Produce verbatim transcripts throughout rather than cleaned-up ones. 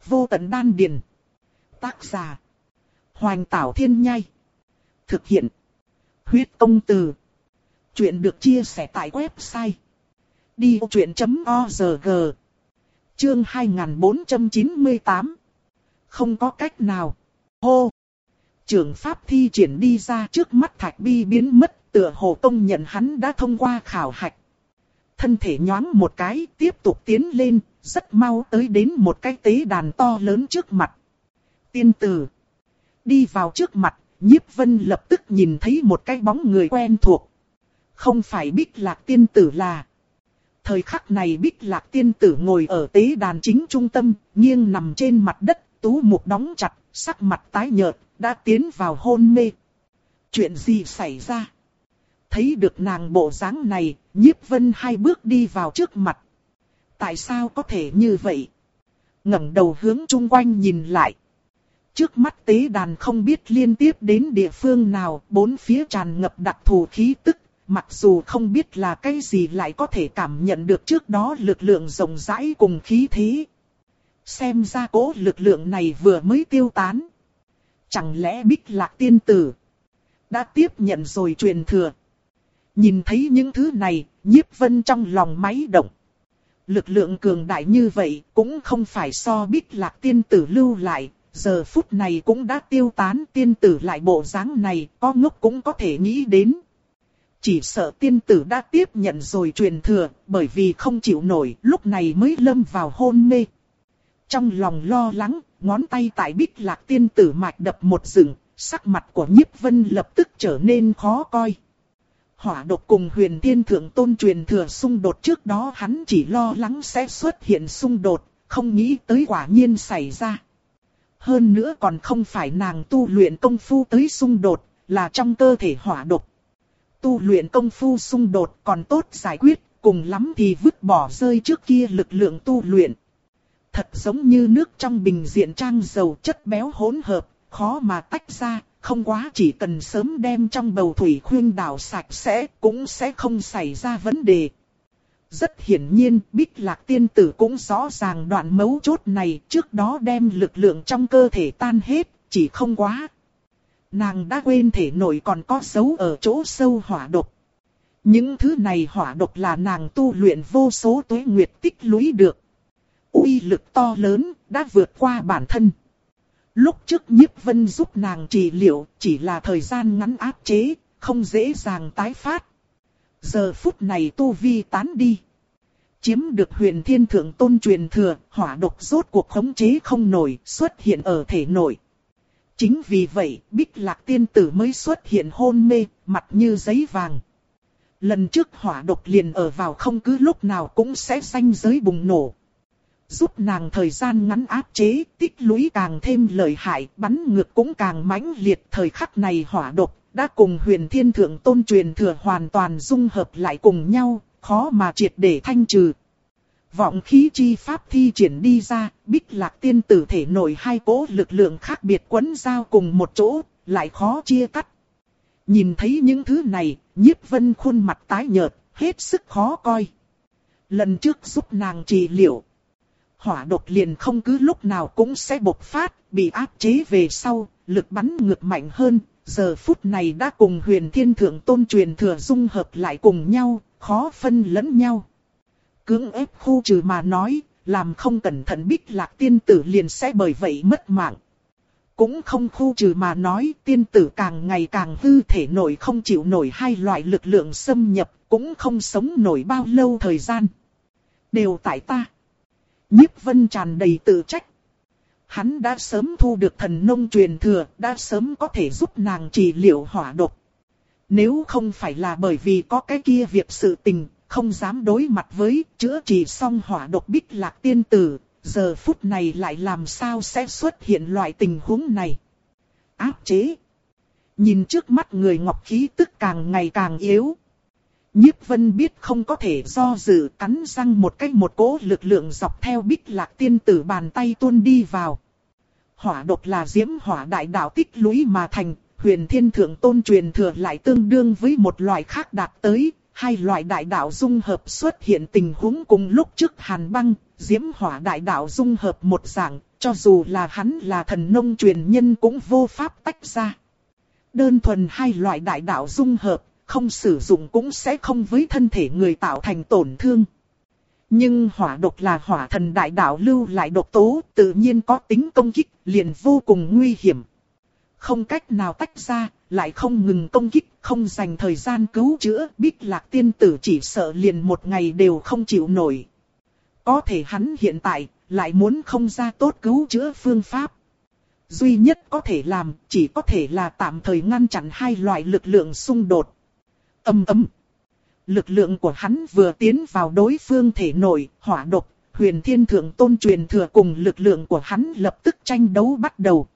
Vô tận đan điền. Tác giả. Hoành Tảo Thiên Nhai. Thực hiện. Huyết Công Từ. Chuyện được chia sẻ tại website đi vô chuyện chấm org. Chương hai nghìn bốn trăm chín mươi tám. Không có cách nào. Hô. Trường pháp thi triển đi ra trước mắt Thạch Bi biến mất, tựa hồ công nhận hắn đã thông qua khảo hạch. Thân thể nhoáng một cái, tiếp tục tiến lên, rất mau tới đến một cái tế đàn to lớn trước mặt. Tiên tử. Đi vào trước mặt, Nhiếp Vân lập tức nhìn thấy một cái bóng người quen thuộc. Không phải Bích Lạc tiên tử là. Thời khắc này Bích Lạc tiên tử ngồi ở tế đàn chính trung tâm, nghiêng nằm trên mặt đất, tú mục đóng chặt, sắc mặt tái nhợt, đã tiến vào hôn mê. Chuyện gì xảy ra? Thấy được nàng bộ dáng này, Nhiếp Vân hai bước đi vào trước mặt. Tại sao có thể như vậy? Ngẩng đầu hướng chung quanh nhìn lại. Trước mắt tế đàn không biết liên tiếp đến địa phương nào, bốn phía tràn ngập đặc thù khí tức. Mặc dù không biết là cái gì lại có thể cảm nhận được trước đó lực lượng rộng rãi cùng khí thế. Xem ra cố lực lượng này vừa mới tiêu tán. Chẳng lẽ Bích Lạc tiên tử đã tiếp nhận rồi truyền thừa? Nhìn thấy những thứ này, Nhiếp Vân trong lòng máy động. Lực lượng cường đại như vậy cũng không phải so Bích Lạc tiên tử lưu lại, giờ phút này cũng đã tiêu tán. Tiên tử lại bộ dáng này, có ngốc cũng có thể nghĩ đến. Chỉ sợ tiên tử đã tiếp nhận rồi truyền thừa, bởi vì không chịu nổi, lúc này mới lâm vào hôn mê. Trong lòng lo lắng, ngón tay tại Bích Lạc tiên tử mạch đập một rừng, sắc mặt của Nhiếp Vân lập tức trở nên khó coi. Hỏa độc cùng Huyền Thiên Thượng Tôn truyền thừa xung đột, trước đó hắn chỉ lo lắng sẽ xuất hiện xung đột, không nghĩ tới quả nhiên xảy ra. Hơn nữa còn không phải nàng tu luyện công phu tới xung đột, là trong cơ thể hỏa độc. Tu luyện công phu xung đột còn tốt giải quyết, cùng lắm thì vứt bỏ rơi trước kia lực lượng tu luyện. Thật giống như nước trong bình diện trang dầu, chất béo hỗn hợp, khó mà tách ra, không quá chỉ cần sớm đem trong bầu thủy khuyên đảo sạch sẽ, cũng sẽ không xảy ra vấn đề. Rất hiển nhiên, Bích Lạc tiên tử cũng rõ ràng đoạn mấu chốt này, trước đó đem lực lượng trong cơ thể tan hết, chỉ không quá. Nàng đã quên thể nội còn có dấu ở chỗ sâu hỏa độc. Những thứ này hỏa độc là nàng tu luyện vô số tuế nguyệt tích lũy được. Uy lực to lớn, đã vượt qua bản thân. Lúc trước Nhiếp Vân giúp nàng trị liệu, chỉ là thời gian ngắn áp chế, không dễ dàng tái phát. Giờ phút này tu vi tán đi. Chiếm được Huyền Thiên Thượng Tôn truyền thừa, hỏa độc rốt cuộc khống chế không nổi, xuất hiện ở thể nội. Chính vì vậy, Bích Lạc tiên tử mới xuất hiện hôn mê, mặt như giấy vàng. Lần trước hỏa độc liền ở vào không cứ lúc nào cũng sẽ ranh giới bùng nổ. Giúp nàng thời gian ngắn áp chế, tích lũy càng thêm lợi hại, bắn ngược cũng càng mãnh liệt. Thời khắc này hỏa độc đã cùng Huyền Thiên Thượng Tôn truyền thừa hoàn toàn dung hợp lại cùng nhau, khó mà triệt để thanh trừ. Vọng khí chi pháp thi triển đi ra, Bích Lạc tiên tử thể nội hai cỗ lực lượng khác biệt quấn giao cùng một chỗ, lại khó chia cắt. Nhìn thấy những thứ này, Nhiếp Vân khuôn mặt tái nhợt, hết sức khó coi. Lần trước giúp nàng trị liệu, hỏa độc liền không cứ lúc nào cũng sẽ bộc phát, bị áp chế về sau, lực bắn ngược mạnh hơn. Giờ phút này đã cùng Huyền Thiên Thượng Tôn truyền thừa dung hợp lại cùng nhau, khó phân lẫn nhau. Cưỡng ép khu trừ mà nói, làm không cẩn thận Bích Lạc tiên tử liền sẽ bởi vậy mất mạng. Cũng không khu trừ mà nói, tiên tử càng ngày càng hư, thể nổi không chịu nổi hai loại lực lượng xâm nhập, cũng không sống nổi bao lâu thời gian. Đều tại ta. Nhiếp Vân tràn đầy tự trách. Hắn đã sớm thu được thần nông truyền thừa, đã sớm có thể giúp nàng trị liệu hỏa độc. Nếu không phải là bởi vì có cái kia việc sự tình, không dám đối mặt với chữa trị xong hỏa độc Bích Lạc tiên tử, giờ phút này lại làm sao sẽ xuất hiện loại tình huống này. Áp chế. Nhìn trước mắt người ngọc khí tức càng ngày càng yếu. Nhiếp Vân biết không có thể do dự, cắn răng một cái một cỗ lực lượng dọc theo Bích Lạc tiên tử bàn tay tuôn đi vào. Hỏa độc là diễm hỏa đại đạo tích lũy mà thành, Huyền Thiên Thượng Tôn truyền thừa lại tương đương với một loại khác đạt tới. Hai loại đại đạo dung hợp xuất hiện tình huống cùng lúc trước hàn băng, diễm hỏa đại đạo dung hợp một dạng, cho dù là hắn là thần nông truyền nhân cũng vô pháp tách ra. Đơn thuần hai loại đại đạo dung hợp, không sử dụng cũng sẽ không với thân thể người tạo thành tổn thương. Nhưng hỏa độc là hỏa thần đại đạo lưu lại độc tố, tự nhiên có tính công kích, liền vô cùng nguy hiểm. Không cách nào tách ra, lại không ngừng công kích, không dành thời gian cứu chữa, Bích Lạc tiên tử chỉ sợ liền một ngày đều không chịu nổi. Có thể hắn hiện tại, lại muốn không ra tốt cứu chữa phương pháp. Duy nhất có thể làm, chỉ có thể là tạm thời ngăn chặn hai loại lực lượng xung đột. Âm ầm. Lực lượng của hắn vừa tiến vào đối phương thể nội, hỏa độc, Huyền Thiên Thượng Tôn truyền thừa cùng lực lượng của hắn lập tức tranh đấu bắt đầu.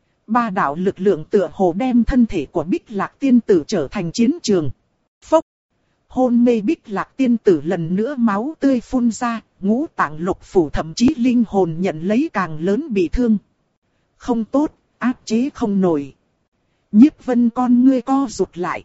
Ba đạo lực lượng tựa hồ đem thân thể của Bích Lạc tiên tử trở thành chiến trường. Phốc. Hôn mê Bích Lạc tiên tử lần nữa máu tươi phun ra, ngũ tạng lục phủ thậm chí linh hồn nhận lấy càng lớn bị thương. Không tốt, áp chế không nổi. Nhiếp Vân con ngươi co rụt lại.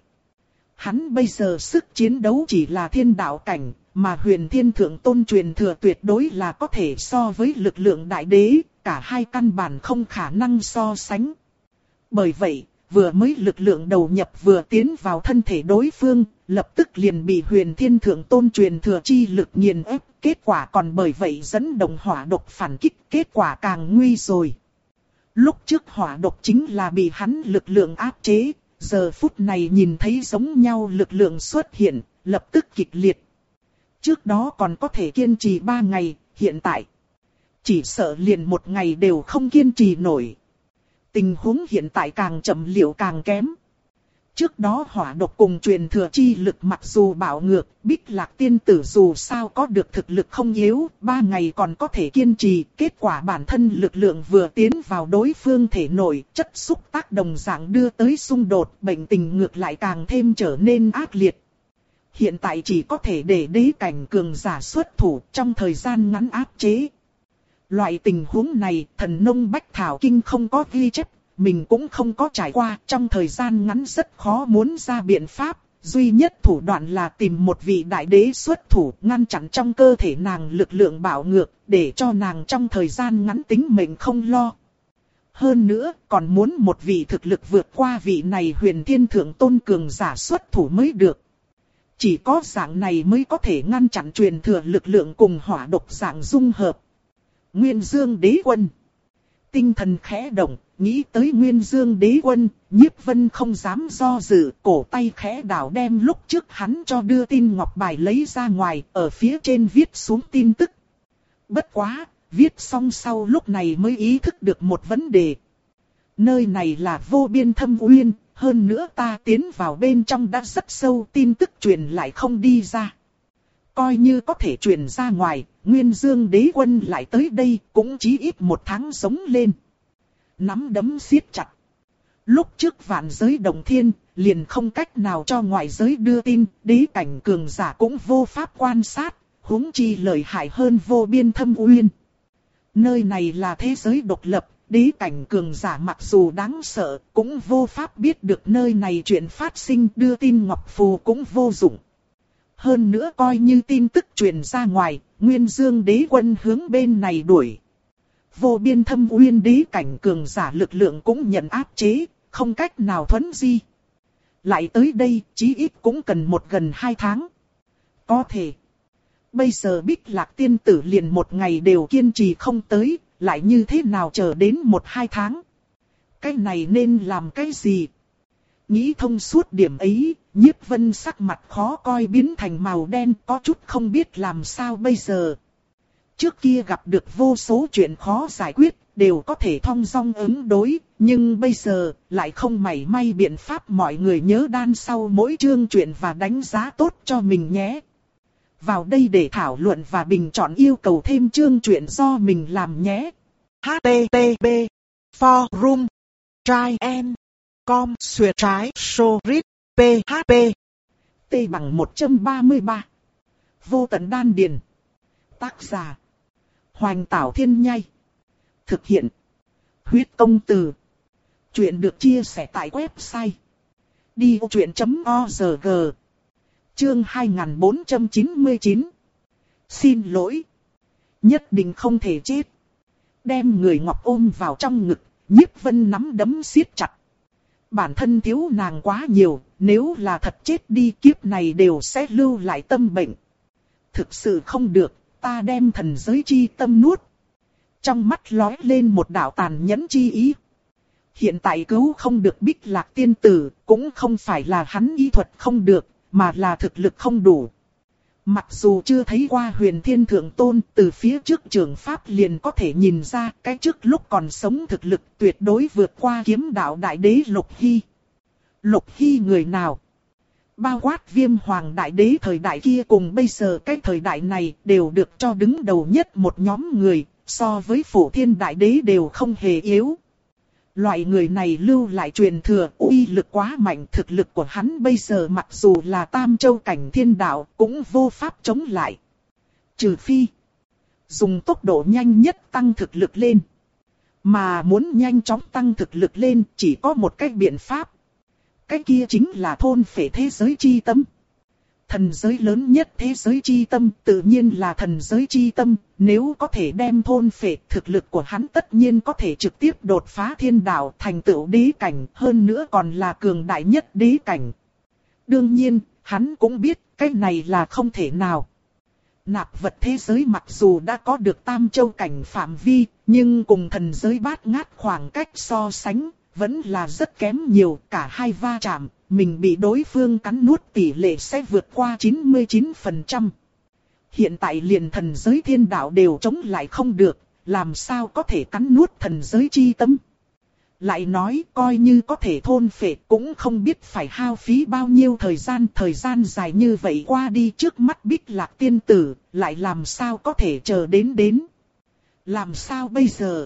Hắn bây giờ sức chiến đấu chỉ là thiên đạo cảnh, mà Huyền Thiên Thượng Tôn truyền thừa tuyệt đối là có thể so với lực lượng đại đế, cả hai căn bản không khả năng so sánh. Bởi vậy, vừa mới lực lượng đầu nhập vừa tiến vào thân thể đối phương, lập tức liền bị Huyền Thiên Thượng Tôn truyền thừa chi lực nghiền ép, kết quả còn bởi vậy dẫn động hỏa độc phản kích, kết quả càng nguy rồi. Lúc trước hỏa độc chính là bị hắn lực lượng áp chế, giờ phút này nhìn thấy giống nhau lực lượng xuất hiện, lập tức kịch liệt. Trước đó còn có thể kiên trì ba ngày, hiện tại chỉ sợ liền một ngày đều không kiên trì nổi. Tình huống hiện tại càng chậm liệu càng kém. Trước đó hỏa độc cùng truyền thừa chi lực mặc dù bạo ngược, Bích Lạc tiên tử dù sao có được thực lực không yếu, ba ngày còn có thể kiên trì, kết quả bản thân lực lượng vừa tiến vào đối phương thể nội, chất xúc tác đồng dạng đưa tới xung đột, bệnh tình ngược lại càng thêm trở nên ác liệt. Hiện tại chỉ có thể để đế cảnh cường giả xuất thủ trong thời gian ngắn áp chế. Loại tình huống này, thần nông Bách Thảo Kinh không có ghi chép, mình cũng không có trải qua, trong thời gian ngắn rất khó muốn ra biện pháp, duy nhất thủ đoạn là tìm một vị đại đế xuất thủ ngăn chặn trong cơ thể nàng lực lượng bạo ngược, để cho nàng trong thời gian ngắn tính mệnh không lo. Hơn nữa, còn muốn một vị thực lực vượt qua vị này Huyền Thiên Thượng Tôn cường giả xuất thủ mới được. Chỉ có dạng này mới có thể ngăn chặn truyền thừa lực lượng cùng hỏa độc dạng dung hợp. Nguyên Dương Đế Quân. Tinh thần khẽ động, nghĩ tới Nguyên Dương Đế Quân, Nhiếp Vân không dám do dự, cổ tay khẽ đảo đem lúc trước hắn cho đưa tin ngọc bài lấy ra ngoài, ở phía trên viết xuống tin tức. Bất quá, viết xong sau lúc này mới ý thức được một vấn đề. Nơi này là vô biên thâm uyên, hơn nữa ta tiến vào bên trong đã rất sâu, tin tức truyền lại không đi ra. Coi như có thể truyền ra ngoài, Nguyên Dương Đế Quân lại tới đây cũng chí ít một tháng sống lên. Nắm đấm siết chặt. Lúc trước vạn giới đồng thiên, liền không cách nào cho ngoại giới đưa tin, đế cảnh cường giả cũng vô pháp quan sát, huống chi lợi hại hơn vô biên thâm uyên. Nơi này là thế giới độc lập, đế cảnh cường giả mặc dù đáng sợ, cũng vô pháp biết được nơi này chuyện phát sinh, đưa tin ngọc phù cũng vô dụng. Hơn nữa coi như tin tức truyền ra ngoài, Nguyên Dương Đế Quân hướng bên này đuổi. Vô biên thâm uyên đế cảnh cường giả lực lượng cũng nhận áp chế, không cách nào thuấn di. Lại tới đây, chí ít cũng cần một gần hai tháng. Có thể. Bây giờ Bích Lạc tiên tử liền một ngày đều kiên trì không tới, lại như thế nào chờ đến một hai tháng. Cái này nên làm cái gì? Nghĩ thông suốt điểm ấy, Nhiếp Vân sắc mặt khó coi biến thành màu đen, có chút không biết làm sao bây giờ. Trước kia gặp được vô số chuyện khó giải quyết, đều có thể thong dong ứng đối, nhưng bây giờ lại không mảy may biện pháp. Mọi người nhớ đan sau mỗi chương chuyện và đánh giá tốt cho mình nhé. Vào đây để thảo luận và bình chọn yêu cầu thêm chương chuyện do mình làm nhé. hát tê tê pê forum try and com xuyệt trái sorit php T bằng một trăm ba mươi ba. Vô tận đan điền. Tác giả Hoành Tảo Thiên Nhai. Thực hiện Huyết Công Từ. Chuyện được chia sẻ tại website đi vô chuyện chấm org. Chương hai nghìn bốn trăm chín mươi chín. Xin lỗi. Nhất định không thể chết. Đem người ngọc ôm vào trong ngực, Nhiếp Vân nắm đấm siết chặt. Bản thân thiếu nàng quá nhiều, nếu là thật chết đi kiếp này đều sẽ lưu lại tâm bệnh. Thực sự không được, ta đem thần giới chi tâm nuốt. Trong mắt lóe lên một đạo tàn nhẫn chi ý. Hiện tại cứu không được Bích Lạc tiên tử, cũng không phải là hắn y thuật không được, mà là thực lực không đủ. Mặc dù chưa thấy qua Huyền Thiên Thượng Tôn, từ phía trước trường pháp liền có thể nhìn ra cái trước lúc còn sống thực lực tuyệt đối vượt qua kiếm đạo đại đế Lục Hy. Lục Hy người nào? Bao quát Viêm Hoàng đại đế thời đại kia cùng bây giờ cái thời đại này đều được cho đứng đầu nhất một nhóm người, so với Phổ Thiên đại đế đều không hề yếu. Loại người này lưu lại truyền thừa, uy lực quá mạnh, thực lực của hắn bây giờ mặc dù là tam châu cảnh thiên đạo cũng vô pháp chống lại. Trừ phi dùng tốc độ nhanh nhất tăng thực lực lên. Mà muốn nhanh chóng tăng thực lực lên chỉ có một cách biện pháp. Cái kia chính là thôn phệ thế giới chi tâm. Thần giới lớn nhất thế giới chi tâm tự nhiên là thần giới chi tâm. Nếu có thể đem thôn phệ, thực lực của hắn tất nhiên có thể trực tiếp đột phá thiên đạo thành tựu đế cảnh. Hơn nữa còn là cường đại nhất đế cảnh. Đương nhiên, hắn cũng biết cái này là không thể nào. Nạp vật thế giới mặc dù đã có được tam châu cảnh phạm vi, nhưng cùng thần giới bát ngát khoảng cách so sánh, vẫn là rất kém nhiều. Cả hai va chạm, mình bị đối phương cắn nuốt tỷ lệ sẽ vượt qua chín mươi chín phần trăm. Hiện tại liền thần giới thiên đạo đều chống lại không được, làm sao có thể cắn nuốt thần giới chi tâm. Lại nói coi như có thể thôn phệ cũng không biết phải hao phí bao nhiêu thời gian. Thời gian dài như vậy qua đi trước mắt Bích Lạc tiên tử, lại làm sao có thể chờ đến đến. Làm sao bây giờ?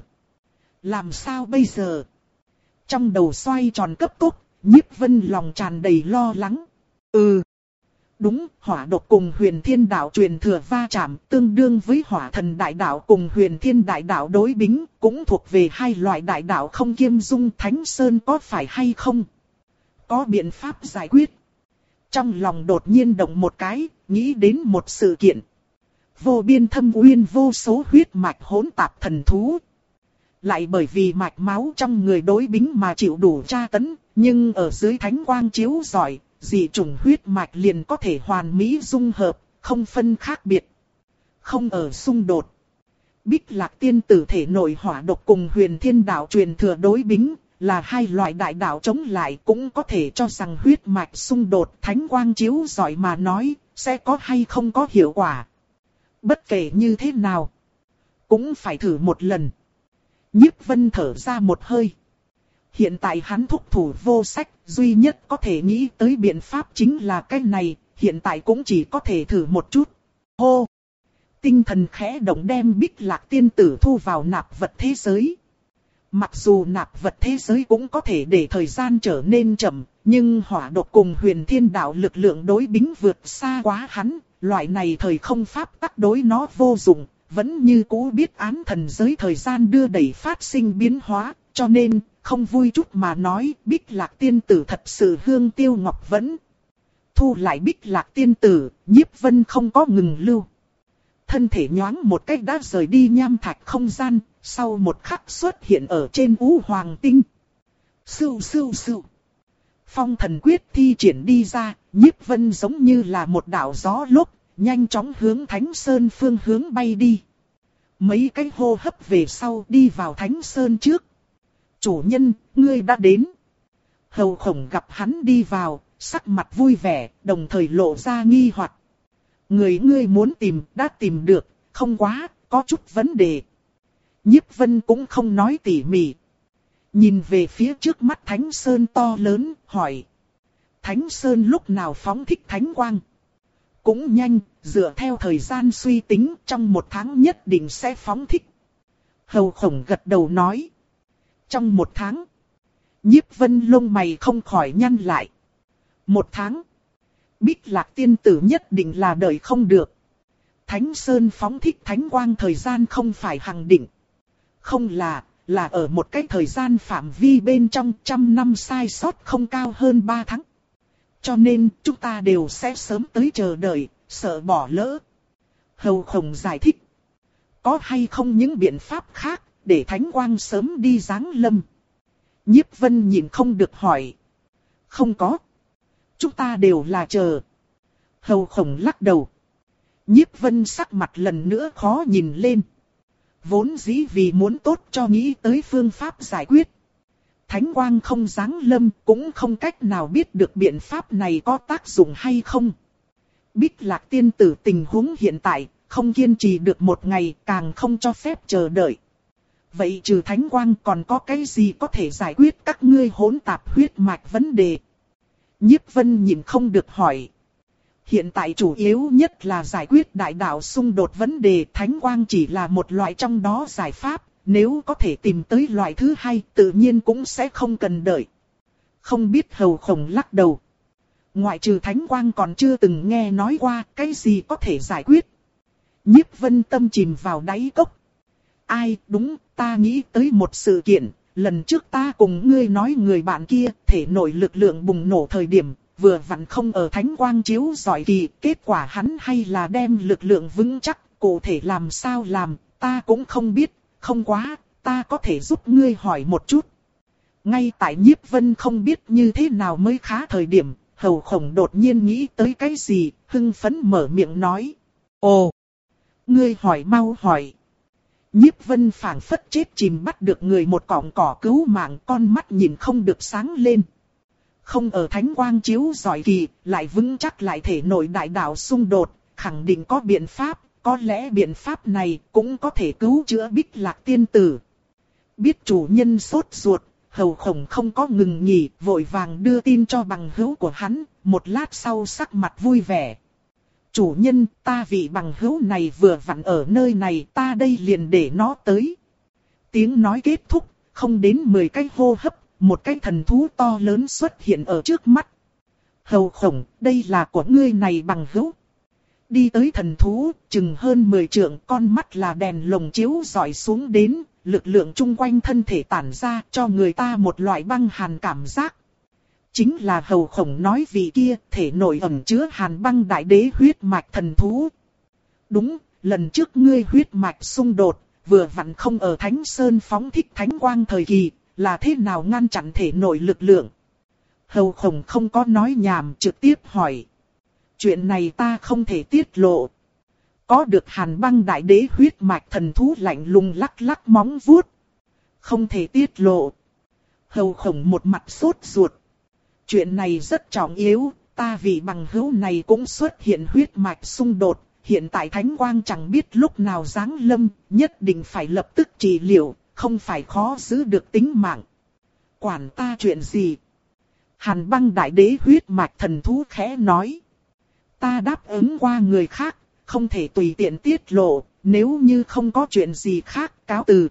Làm sao bây giờ? Trong đầu xoay tròn cấp tốc, Nhiếp Vân lòng tràn đầy lo lắng. Ừ, đúng, hỏa độc cùng Huyền Thiên đạo truyền thừa va chạm tương đương với hỏa thần đại đạo cùng Huyền Thiên đại đạo đối bính, cũng thuộc về hai loại đại đạo không kiêm dung. Thánh Sơn có phải hay không? Có biện pháp giải quyết. Trong lòng đột nhiên động một cái, nghĩ đến một sự kiện. Vô biên thâm uyên vô số huyết mạch hỗn tạp thần thú. Lại bởi vì mạch máu trong người đối bính mà chịu đủ tra tấn, nhưng ở dưới thánh quang chiếu rọi, dị chủng huyết mạch liền có thể hoàn mỹ dung hợp, không phân khác biệt. Không ở xung đột. Bích Lạc tiên tử thể nội hỏa độc cùng Huyền Thiên đạo truyền thừa đối bính, là hai loại đại đạo chống lại, cũng có thể cho rằng huyết mạch xung đột thánh quang chiếu rọi mà nói, sẽ có hay không có hiệu quả. Bất kể như thế nào, cũng phải thử một lần. Nhiếp Vân thở ra một hơi. Hiện tại hắn thúc thủ vô sách, duy nhất có thể nghĩ tới biện pháp chính là cái này, hiện tại cũng chỉ có thể thử một chút. Hô! Tinh thần khẽ động đem Bích Lạc tiên tử thu vào nạp vật thế giới. Mặc dù nạp vật thế giới cũng có thể để thời gian trở nên chậm, nhưng hỏa độc cùng Huyền Thiên đạo lực lượng đối bính vượt xa quá hắn, loại này thời không pháp tắc đối nó vô dụng, vẫn như cũ biết án thần giới thời gian đưa đẩy phát sinh biến hóa, cho nên không vui chút mà nói Bích Lạc tiên tử thật sự hương tiêu ngọc vẫn. Thu lại Bích Lạc tiên tử, Nhiếp Vân không có ngừng lưu. Thân thể nhoáng một cách đã rời đi nham thạch không gian, sau một khắc xuất hiện ở trên U Hoàng Tinh. Sưu sưu sưu. Phong thần quyết thi triển đi ra, Nhiếp Vân giống như là một đạo gió lốc, nhanh chóng hướng Thánh Sơn phương hướng bay đi. Mấy cái hô hấp về sau đi vào Thánh Sơn trước. Chủ nhân, ngươi đã đến. Hầu Khổng gặp hắn đi vào, sắc mặt vui vẻ, đồng thời lộ ra nghi hoặc. Người ngươi muốn tìm, đã tìm được, không quá, có chút vấn đề. Nhiếp Vân cũng không nói tỉ mỉ. Nhìn về phía trước mắt Thánh Sơn to lớn, hỏi. Thánh Sơn lúc nào phóng thích thánh quang? Cũng nhanh, dựa theo thời gian suy tính, trong một tháng nhất định sẽ phóng thích. Hầu Khổng gật đầu nói. Trong một tháng, Nhiếp Vân lông mày không khỏi nhăn lại. Một tháng, Bích Lạc tiên tử nhất định là đợi không được. Thánh Sơn phóng thích thánh quang thời gian không phải hằng định. Không là, là ở một cái thời gian phạm vi bên trong trăm năm sai sót không cao hơn ba tháng. Cho nên chúng ta đều sẽ sớm tới chờ đợi, sợ bỏ lỡ. Hầu Khổng giải thích. Có hay không những biện pháp khác, để thánh quang sớm đi giáng lâm. Nhiếp Vân nhìn không được hỏi. Không có. Chúng ta đều là chờ. Hầu Khổng lắc đầu. Nhiếp Vân sắc mặt lần nữa khó nhìn lên. Vốn dĩ vì muốn tốt cho nghĩ tới phương pháp giải quyết. Thánh quang không giáng lâm cũng không cách nào biết được biện pháp này có tác dụng hay không. Bích Lạc tiên tử tình huống hiện tại, không kiên trì được một ngày, càng không cho phép chờ đợi. Vậy trừ thánh quang còn có cái gì có thể giải quyết các ngươi hỗn tạp huyết mạch vấn đề? Nhiếp Vân nhìn không được hỏi. Hiện tại chủ yếu nhất là giải quyết đại đạo xung đột vấn đề, thánh quang chỉ là một loại trong đó giải pháp, nếu có thể tìm tới loại thứ hai tự nhiên cũng sẽ không cần đợi. Không biết Hầu Khổng lắc đầu. Ngoại trừ thánh quang còn chưa từng nghe nói qua cái gì có thể giải quyết. Nhiếp Vân tâm chìm vào đáy cốc. Ai đúng, ta nghĩ tới một sự kiện, lần trước ta cùng ngươi nói người bạn kia thể nội lực lượng bùng nổ thời điểm, vừa vặn không ở thánh quang chiếu rọi kỳ, kết quả hắn hay là đem lực lượng vững chắc, cụ thể làm sao làm, ta cũng không biết, không quá, ta có thể giúp ngươi hỏi một chút. Ngay tại Nhiếp Vân không biết như thế nào mới khá thời điểm, Hầu Khổng đột nhiên nghĩ tới cái gì, hưng phấn mở miệng nói. Ồ, ngươi hỏi mau hỏi. Nhiếp Vân phảng phất chết chìm bắt được người một cọng cỏ cứu mạng, con mắt nhìn không được sáng lên. Không ở thánh quang chiếu rọi kỳ, lại vững chắc lại thể nội đại đạo xung đột, khẳng định có biện pháp, có lẽ biện pháp này cũng có thể cứu chữa Bích Lạc tiên tử. Biết chủ nhân sốt ruột, Hầu Khổng không có ngừng nghỉ, vội vàng đưa tin cho bằng hữu của hắn, một lát sau sắc mặt vui vẻ. Chủ nhân, ta vị bằng hữu này vừa vặn ở nơi này, ta đây liền để nó tới. Tiếng nói kết thúc, không đến mười cái hô hấp, một cái thần thú to lớn xuất hiện ở trước mắt. Hầu Khổng, đây là của ngươi này bằng hữu. Đi tới thần thú, chừng hơn mười trượng, con mắt là đèn lồng chiếu rọi xuống đến, lực lượng chung quanh thân thể tản ra cho người ta một loại băng hàn cảm giác. Chính là Hầu Khổng nói vị kia, thể nội ẩn chứa hàn băng đại đế huyết mạch thần thú. Đúng, lần trước ngươi huyết mạch xung đột, vừa vặn không ở Thánh Sơn phóng thích thánh quang thời kỳ, là thế nào ngăn chặn thể nội lực lượng? Hầu Khổng không có nói nhảm, trực tiếp hỏi. Chuyện này ta không thể tiết lộ. Có được hàn băng đại đế huyết mạch thần thú lạnh lùng lắc lắc móng vuốt. Không thể tiết lộ. Hầu Khổng một mặt sốt ruột. Chuyện này rất trọng yếu, ta vì bằng hữu này cũng xuất hiện huyết mạch xung đột. Hiện tại thánh quang chẳng biết lúc nào giáng lâm, nhất định phải lập tức trị liệu, không phải khó giữ được tính mạng. Quản ta chuyện gì? Hàn băng đại đế huyết mạch thần thú khẽ nói. Ta đáp ứng qua người khác, không thể tùy tiện tiết lộ, nếu như không có chuyện gì khác, cáo từ.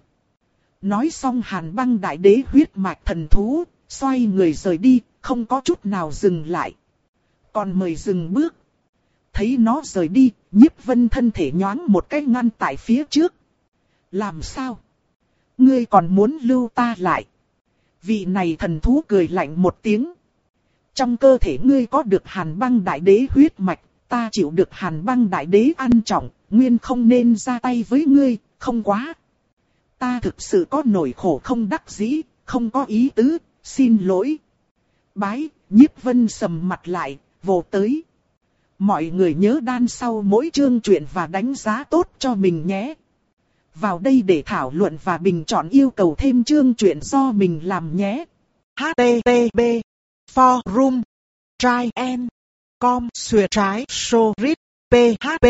Nói xong hàn băng đại đế huyết mạch thần thú, xoay người rời đi, không có chút nào dừng lại. Còn mời dừng bước. Thấy nó rời đi, Nhiếp Vân thân thể nhoáng một cái ngăn tại phía trước. Làm sao? Ngươi còn muốn lưu ta lại? Vị này thần thú cười lạnh một tiếng. Trong cơ thể ngươi có được hàn băng đại đế huyết mạch, ta chịu được hàn băng đại đế ăn trọng, nguyên không nên ra tay với ngươi, không quá. Ta thực sự có nỗi khổ không đắc dĩ, không có ý tứ, xin lỗi. Bái, Nhiếp Vân sầm mặt lại, vồ tới. Mọi người nhớ đan sau mỗi chương truyện và đánh giá tốt cho mình nhé. Vào đây để thảo luận và bình chọn yêu cầu thêm chương truyện do mình làm nhé. H T T P Forum Try and Com Xuyệt trái Sorit P H P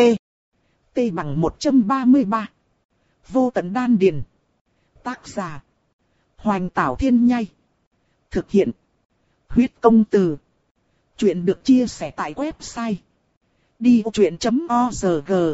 T bằng một trăm ba mươi ba. Vô tận đan điền. Tác giả Hoành Tảo Thiên Nhai. Thực hiện Huyết Công Từ. Chuyện được chia sẻ tại website đi ô chuyện chấm org.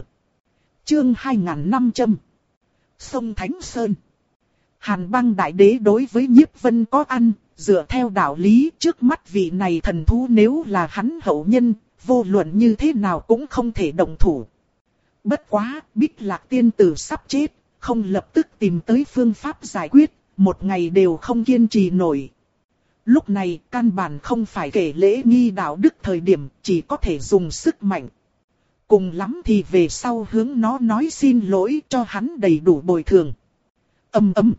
Chương hai nghìn năm trăm. Sông Thánh Sơn. Hàn băng đại đế đối với Nhiếp Vân có ăn, dựa theo đạo lý trước mắt vị này thần thú nếu là hắn hậu nhân, vô luận như thế nào cũng không thể động thủ. Bất quá, Bích Lạc tiên tử sắp chết, không lập tức tìm tới phương pháp giải quyết, một ngày đều không kiên trì nổi. Lúc này, căn bản không phải kể lễ nghi đạo đức thời điểm, chỉ có thể dùng sức mạnh. Cùng lắm thì về sau hướng nó nói xin lỗi cho hắn đầy đủ bồi thường. Ầm ầm.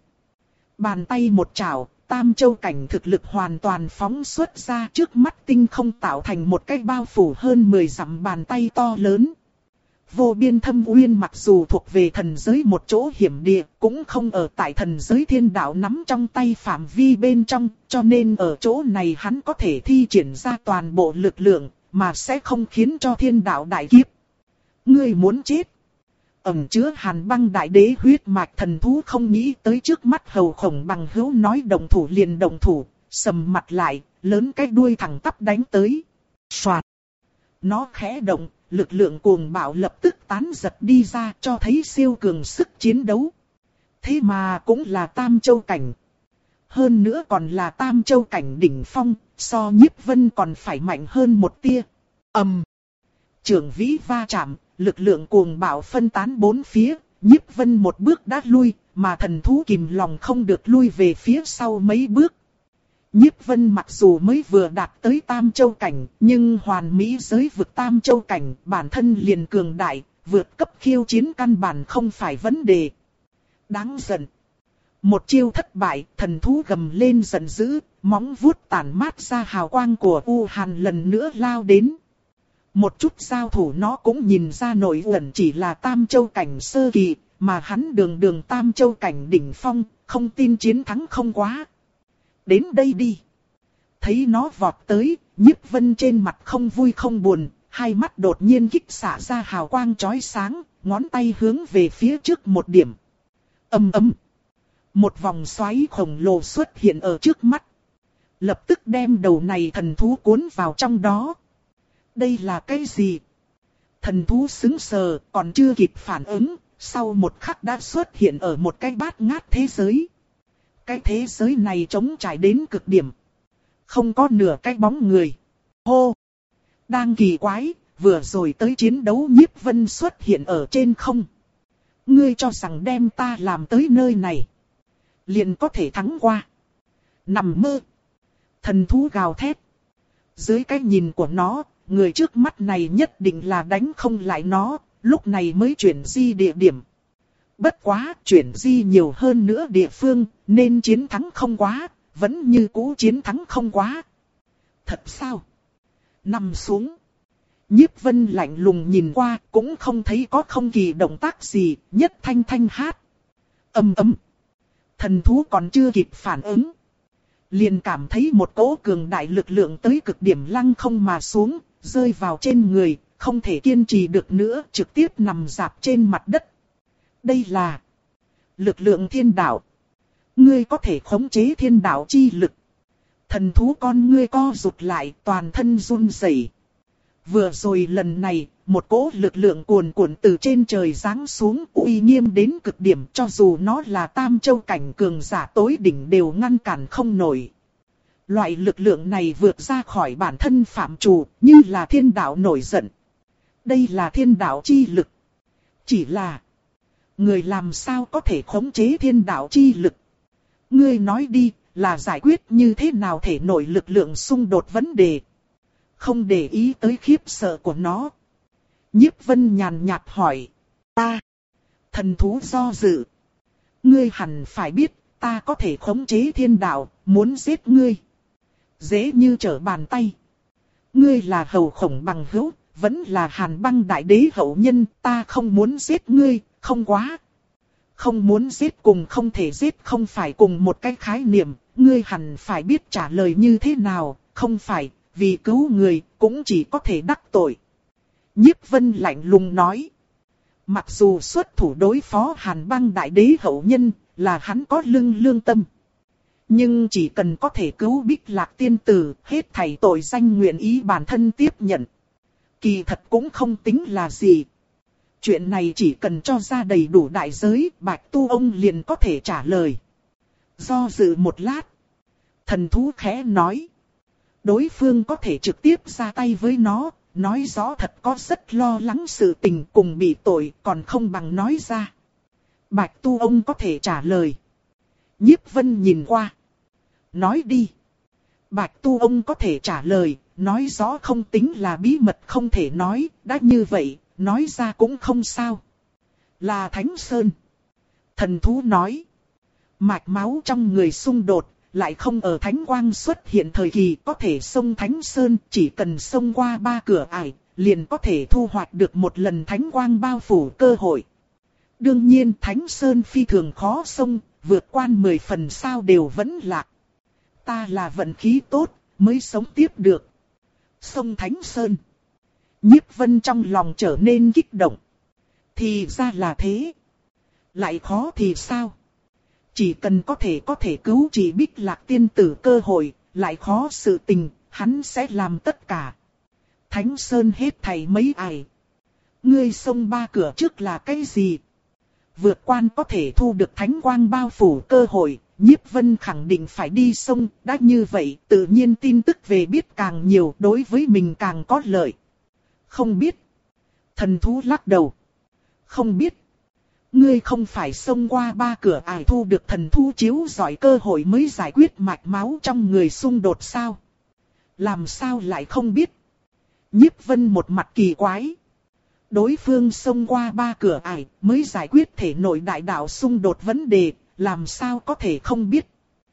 Bàn tay một chảo, Tam Châu cảnh thực lực hoàn toàn phóng xuất ra, trước mắt tinh không tạo thành một cái bao phủ hơn mười dặm bàn tay to lớn. Vô biên thâm uyên mặc dù thuộc về thần giới một chỗ hiểm địa, cũng không ở tại thần giới thiên đạo nắm trong tay phạm vi bên trong, cho nên ở chỗ này hắn có thể thi triển ra toàn bộ lực lượng, mà sẽ không khiến cho thiên đạo đại kiếp. Ngươi muốn chết? Ẩn chứa hàn băng đại đế huyết mạch thần thú không nghĩ tới trước mắt hầu khổng bằng hữu nói đồng thủ liền đồng thủ, sầm mặt lại, lớn cái đuôi thẳng tắp đánh tới. Soạt! Nó khẽ động, lực lượng cuồng bạo lập tức tán giật đi ra cho thấy siêu cường sức chiến đấu. Thế mà cũng là Tam Châu cảnh. Hơn nữa còn là Tam Châu cảnh đỉnh phong, so Nhiếp Vân còn phải mạnh hơn một tia. Ầm! Um. Trường vĩ va chạm, lực lượng cuồng bạo phân tán bốn phía, Nhiếp Vân một bước đã lui, mà thần thú kìm lòng không được lui về phía sau mấy bước. Nhiếp Vân mặc dù mới vừa đạt tới Tam Châu cảnh, nhưng hoàn mỹ giới vực Tam Châu cảnh bản thân liền cường đại, vượt cấp khiêu chiến căn bản không phải vấn đề. Đáng giận. Một chiêu thất bại, thần thú gầm lên giận dữ, móng vuốt tản mát ra hào quang của U Hàn lần nữa lao đến. Một chút giao thủ nó cũng nhìn ra nổi ẩn chỉ là Tam Châu cảnh sơ kỳ, mà hắn đường đường Tam Châu cảnh đỉnh phong, không tin chiến thắng không quá. Đến đây đi. Thấy nó vọt tới, Nhiếp Vân trên mặt không vui không buồn, hai mắt đột nhiên kích xả ra hào quang chói sáng, ngón tay hướng về phía trước một điểm. Ầm ầm. Một vòng xoáy khổng lồ xuất hiện ở trước mắt. Lập tức đem đầu này thần thú cuốn vào trong đó. Đây là cái gì? Thần thú sững sờ, còn chưa kịp phản ứng, sau một khắc đã xuất hiện ở một cái bát ngát thế giới. Cái thế giới này trống trải đến cực điểm. Không có nửa cái bóng người. Hô! Đang kỳ quái, vừa rồi tới chiến đấu Nhiếp Vân xuất hiện ở trên không. Ngươi cho rằng đem ta làm tới nơi này, liền có thể thắng qua. Nằm mơ! Thần thú gào thét. Dưới cái nhìn của nó, người trước mắt này nhất định là đánh không lại nó, lúc này mới chuyển di địa điểm. Bất quá, chuyển di nhiều hơn nữa địa phương, nên chiến thắng không quá, vẫn như cũ chiến thắng không quá. Thật sao? Nằm xuống. Nhiếp Vân lạnh lùng nhìn qua, cũng không thấy có không kỳ động tác gì, nhất thanh thanh hát. Ầm ầm. Thần thú còn chưa kịp phản ứng, liền cảm thấy một cỗ cường đại lực lượng tới cực điểm lăng không mà xuống, rơi vào trên người, không thể kiên trì được nữa, trực tiếp nằm rạp trên mặt đất. Đây là lực lượng thiên đạo. Ngươi có thể khống chế thiên đạo chi lực. Thần thú con ngươi co rụt lại, toàn thân run rẩy. Vừa rồi lần này, một cỗ lực lượng cuồn cuộn từ trên trời giáng xuống, uy nghiêm đến cực điểm, cho dù nó là Tam Châu cảnh cường giả tối đỉnh đều ngăn cản không nổi. Loại lực lượng này vượt ra khỏi bản thân phạm trù, như là thiên đạo nổi giận. Đây là thiên đạo chi lực. Chỉ là, người làm sao có thể khống chế thiên đạo chi lực? Ngươi nói đi, là giải quyết như thế nào thể nổi lực lượng xung đột vấn đề? Không để ý tới khiếp sợ của nó, Nhiếp Vân nhàn nhạt hỏi. Ta. Thần thú do dự. Ngươi hẳn phải biết, ta có thể khống chế thiên đạo, muốn giết ngươi dễ như trở bàn tay. Ngươi là hầu khổng bằng hữu, vẫn là hàn băng đại đế hậu nhân, ta không muốn giết ngươi, không quá. Không muốn giết cùng không thể giết không phải cùng một cái khái niệm, ngươi hẳn phải biết trả lời như thế nào, không phải, vì cứu người, cũng chỉ có thể đắc tội. Nhiếp Vân lạnh lùng nói. Mặc dù xuất thủ đối phó hàn băng đại đế hậu nhân, là hắn có lương lương tâm. Nhưng chỉ cần có thể cứu Bích Lạc tiên tử, hết thảy tội danh nguyện ý bản thân tiếp nhận. Kỳ thật cũng không tính là gì. Chuyện này chỉ cần cho ra đầy đủ đại giới, Bạch Tu ông liền có thể trả lời. Do dự một lát, thần thú khẽ nói. Đối phương có thể trực tiếp ra tay với nó, nói rõ thật có rất lo lắng sự tình cùng bị tội, còn không bằng nói ra. Bạch Tu ông có thể trả lời. Nhiếp Vân nhìn qua. Nói đi. Bạch Tu ông có thể trả lời, nói rõ không tính là bí mật không thể nói, đã như vậy, nói ra cũng không sao. Là Thánh Sơn. Thần thú nói. mạch máu trong người xung đột, lại không ở thánh quang xuất hiện thời kỳ có thể xông Thánh Sơn, chỉ cần xông qua ba cửa ải, liền có thể thu hoạch được một lần thánh quang bao phủ cơ hội. Đương nhiên Thánh Sơn phi thường khó xông, vượt qua mười phần sao đều vẫn lạc. Ta là vận khí tốt, mới sống tiếp được. Xông Thánh Sơn. Nhiếp Vân trong lòng trở nên kích động. Thì ra là thế. Lại khó thì sao? Chỉ cần có thể có thể cứu chỉ Bích Lạc tiên tử cơ hội, lại khó sự tình, hắn sẽ làm tất cả. Thánh Sơn hết thảy mấy ải. Ngươi xông ba cửa trước là cái gì? Vượt quan có thể thu được thánh quang bao phủ cơ hội, Nhiếp Vân khẳng định phải đi xông, đã như vậy tự nhiên tin tức về biết càng nhiều, đối với mình càng có lợi. Không biết. Thần thú lắc đầu. Không biết. Ngươi không phải xông qua ba cửa ải thu được thần thú chiếu giỏi cơ hội mới giải quyết mạch máu trong người xung đột sao? Làm sao lại không biết? Nhiếp Vân một mặt kỳ quái. Đối phương xông qua ba cửa ải mới giải quyết thể nội đại đạo xung đột vấn đề, làm sao có thể không biết?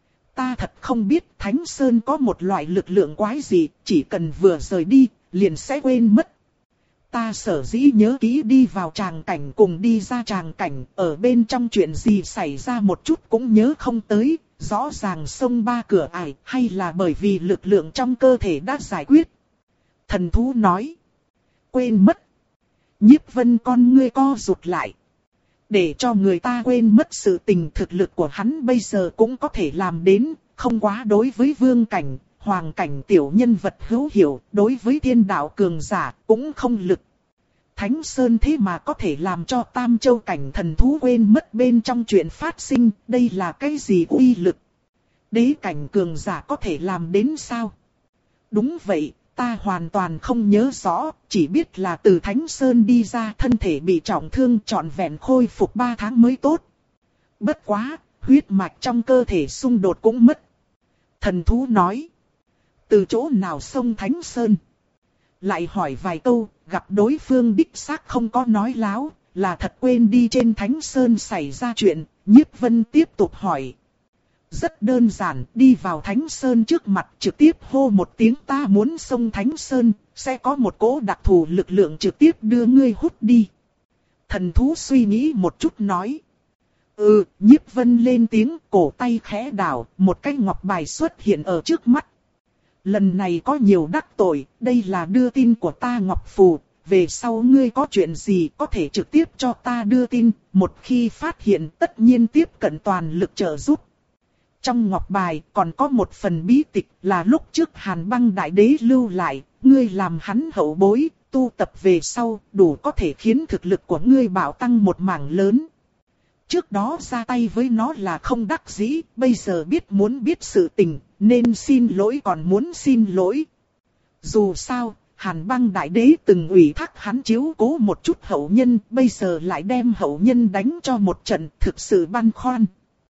Ta thật không biết Thánh Sơn có một loại lực lượng quái gì, chỉ cần vừa rời đi, liền sẽ quên mất. Ta sở dĩ nhớ kỹ đi vào tràng cảnh cùng đi ra tràng cảnh, ở bên trong chuyện gì xảy ra một chút cũng nhớ không tới, rõ ràng xông ba cửa ải hay là bởi vì lực lượng trong cơ thể đã giải quyết. Thần thú nói. Quên mất. Nhiếp Vân con ngươi co rụt lại. Để cho người ta quên mất sự tình thực lực của hắn bây giờ cũng có thể làm đến, không quá đối với vương cảnh, hoàng cảnh tiểu nhân vật hữu hiệu, đối với thiên đạo cường giả cũng không lực. Thánh Sơn thế mà có thể làm cho tam châu cảnh thần thú quên mất bên trong chuyện phát sinh, đây là cái gì uy lực? Đế cảnh cường giả có thể làm đến sao? Đúng vậy. Ta hoàn toàn không nhớ rõ, chỉ biết là từ Thánh Sơn đi ra thân thể bị trọng thương trọn vẹn khôi phục ba tháng mới tốt. Bất quá, huyết mạch trong cơ thể xung đột cũng mất. Thần thú nói. Từ chỗ nào xông Thánh Sơn? Lại hỏi vài câu, gặp đối phương đích xác không có nói láo, là thật quên đi trên Thánh Sơn xảy ra chuyện, Nhiếp Vân tiếp tục hỏi. Rất đơn giản, đi vào Thánh Sơn trước mặt trực tiếp hô một tiếng ta muốn xông Thánh Sơn, sẽ có một cỗ đặc thù lực lượng trực tiếp đưa ngươi hút đi. Thần thú suy nghĩ một chút nói. Ừ, Nhiếp Vân lên tiếng, cổ tay khẽ đảo, một cái ngọc bài xuất hiện ở trước mắt. Lần này có nhiều đắc tội, đây là đưa tin của ta ngọc phù, về sau ngươi có chuyện gì có thể trực tiếp cho ta đưa tin, một khi phát hiện tất nhiên tiếp cận toàn lực trợ giúp. Trong ngọc bài còn có một phần bí tịch là lúc trước Hàn Băng Đại Đế lưu lại, ngươi làm hắn hậu bối, tu tập về sau đủ có thể khiến thực lực của ngươi bạo tăng một mảng lớn. Trước đó ra tay với nó là không đắc dĩ, bây giờ biết muốn biết sự tình, nên xin lỗi còn muốn xin lỗi. Dù sao, Hàn Băng Đại Đế từng ủy thác hắn chiếu cố một chút hậu nhân, bây giờ lại đem hậu nhân đánh cho một trận, thực sự băn khoăn.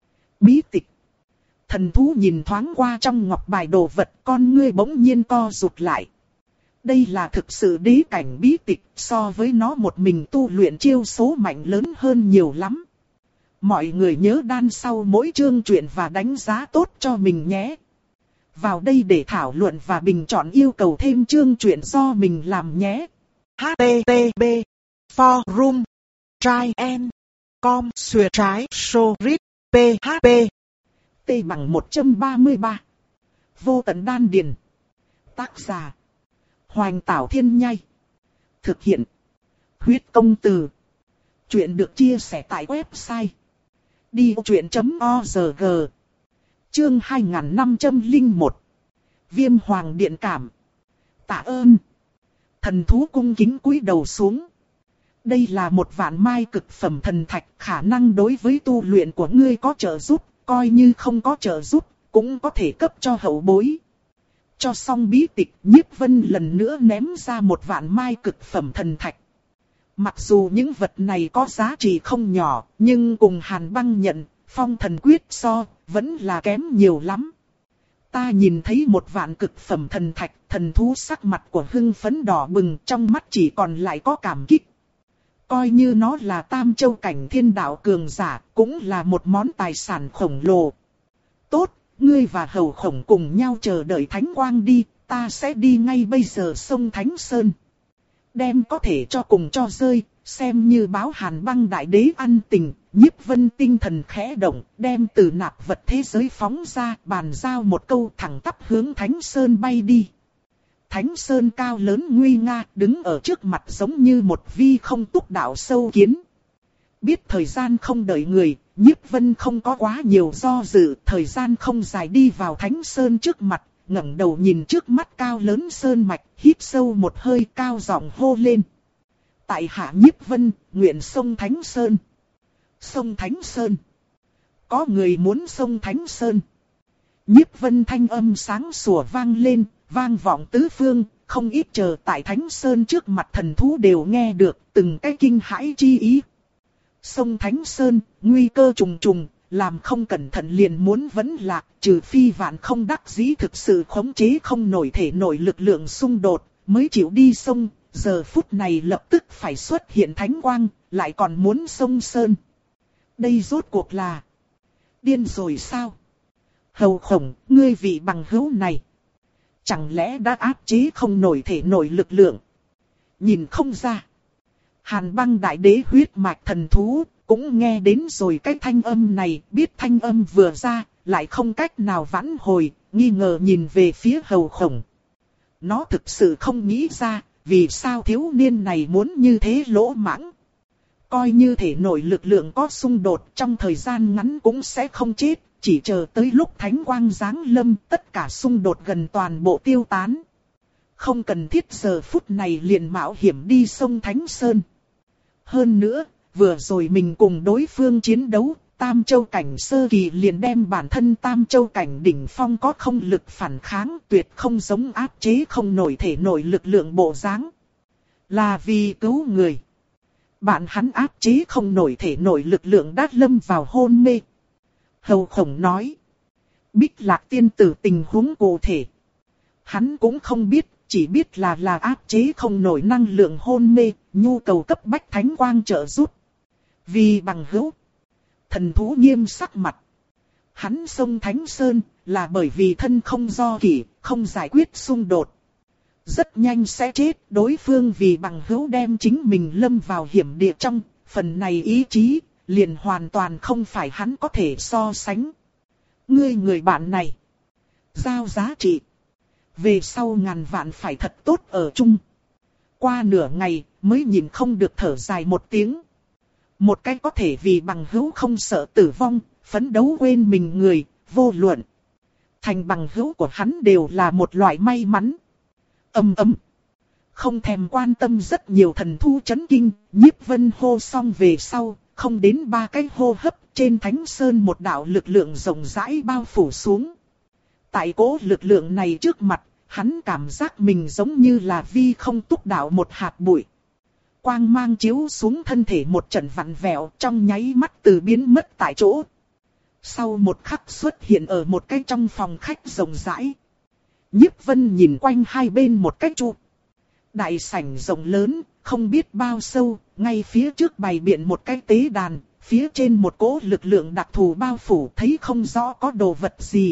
Bí tịch. Thần thú nhìn thoáng qua trong ngọc bài đồ vật, con ngươi bỗng nhiên co rụt lại. Đây là thực sự đế cảnh bí tịch, so với nó một mình tu luyện chiêu số mạnh lớn hơn nhiều lắm. Mọi người nhớ đan sau mỗi chương truyện và đánh giá tốt cho mình nhé. Vào đây để thảo luận và bình chọn yêu cầu thêm chương truyện do mình làm nhé. H T T P Forum Try and Com Xuyệt trái Sorit P H P T bằng một trăm ba mươi ba. Vô tận đan điền. Tác giả. Hoành Tảo Thiên Nhai. Thực hiện. Huyết công từ. Chuyện được chia sẻ tại website. đi ô chuyện chấm o rờ giê. Chương hai nghìn năm trăm lẻ một. Viêm Hoàng Điện Cảm. Tạ ơn. Thần thú cung kính cúi đầu xuống. Đây là một vạn mai cực phẩm thần thạch, khả năng đối với tu luyện của ngươi có trợ giúp. Coi như không có trợ giúp, cũng có thể cấp cho hậu bối. Cho xong bí tịch, Nhiếp Vân lần nữa ném ra một vạn mai cực phẩm thần thạch. Mặc dù những vật này có giá trị không nhỏ, nhưng cùng Hàn Băng nhận, phong thần quyết so, vẫn là kém nhiều lắm. Ta nhìn thấy một vạn cực phẩm thần thạch, thần thú sắc mặt của hưng phấn đỏ bừng, trong mắt chỉ còn lại có cảm kích. Coi như nó là tam châu cảnh thiên đạo cường giả, cũng là một món tài sản khổng lồ. Tốt, ngươi và Hầu Khổng cùng nhau chờ đợi thánh quang đi, ta sẽ đi ngay bây giờ sông Thánh Sơn. Đem có thể cho cùng cho rơi, xem như báo Hàn Băng đại đế ăn tình. Nhiếp Vân tinh thần khẽ động, đem từ nạp vật thế giới phóng ra, bàn giao một câu thẳng tắp hướng Thánh Sơn bay đi. Thánh Sơn cao lớn nguy nga, đứng ở trước mặt giống như một vi không túc đạo sâu kiến. Biết thời gian không đợi người, Nhiếp Vân không có quá nhiều do dự, thời gian không dài đi vào Thánh Sơn trước mặt, ngẩng đầu nhìn trước mắt cao lớn sơn mạch, hít sâu một hơi, cao giọng hô lên. Tại hạ Nhiếp Vân, nguyện sông Thánh Sơn. Sông Thánh Sơn. Có người muốn sông Thánh Sơn. Nhiếp Vân thanh âm sáng sủa vang lên, vang vọng tứ phương, không ít chờ tại Thánh Sơn trước mặt thần thú đều nghe được từng cái kinh hãi chi ý. Sông Thánh Sơn, nguy cơ trùng trùng, làm không cẩn thận liền muốn vẫn lạc, trừ phi vạn không đắc dĩ thực sự khống chế không nổi thể nổi lực lượng xung đột, mới chịu đi sông. Giờ phút này lập tức phải xuất hiện thánh quang, lại còn muốn sông Sơn. Đây rốt cuộc là điên rồi sao? Hầu Khổng, ngươi vị bằng hữu này, chẳng lẽ đã áp chế không nổi thể nổi lực lượng? Nhìn không ra. Hàn Băng đại đế huyết mạch thần thú, cũng nghe đến rồi cái thanh âm này, biết thanh âm vừa ra, lại không cách nào vãn hồi, nghi ngờ nhìn về phía Hầu Khổng. Nó thực sự không nghĩ ra, vì sao thiếu niên này muốn như thế lỗ mãng. Coi như thể nội lực lượng có xung đột trong thời gian ngắn cũng sẽ không chết, chỉ chờ tới lúc thánh quang giáng lâm tất cả xung đột gần toàn bộ tiêu tán. Không cần thiết giờ phút này liền mạo hiểm đi sông Thánh Sơn. Hơn nữa, vừa rồi mình cùng đối phương chiến đấu, Tam Châu cảnh sơ kỳ liền đem bản thân Tam Châu cảnh đỉnh phong có không lực phản kháng, tuyệt không giống áp chế không nổi thể nổi lực lượng bộ dáng. Là vì cứu người. Bạn hắn áp chế không nổi thể nổi lực lượng đã lâm vào hôn mê. Hầu Khổng nói. Bích Lạc tiên tử tình huống cụ thể. Hắn cũng không biết, chỉ biết là là áp chế không nổi năng lượng hôn mê, nhu cầu cấp bách thánh quang trợ giúp. Vì bằng hữu. Thần thú nghiêm sắc mặt. Hắn sông Thánh Sơn là bởi vì thân không do kỷ, không giải quyết xung đột. Rất nhanh sẽ chết, đối phương vì bằng hữu đem chính mình lâm vào hiểm địa trong, phần này ý chí, liền hoàn toàn không phải hắn có thể so sánh. Ngươi người bạn này, giao giá trị. Về sau ngàn vạn phải thật tốt ở chung. Qua nửa ngày, mới nhìn không được thở dài một tiếng. Một cái có thể vì bằng hữu không sợ tử vong, phấn đấu quên mình người, vô luận. Thành bằng hữu của hắn đều là một loại may mắn. Âm ầm. Không thèm quan tâm rất nhiều thần thu chấn kinh, Nhiếp Vân hô xong về sau, không đến ba cái hô hấp, trên Thánh Sơn một đạo lực lượng rộng rãi bao phủ xuống. Tại cố lực lượng này trước mặt, hắn cảm giác mình giống như là vi không túc đạo một hạt bụi. Quang mang chiếu xuống thân thể một trận vặn vẹo, trong nháy mắt từ biến mất tại chỗ. Sau một khắc xuất hiện ở một cái trong phòng khách rộng rãi. Nhiếp Vân nhìn quanh hai bên một cách chu. Đại sảnh rộng lớn, không biết bao sâu, ngay phía trước bày biện một cái tế đàn, phía trên một cỗ lực lượng đặc thù bao phủ, thấy không rõ có đồ vật gì.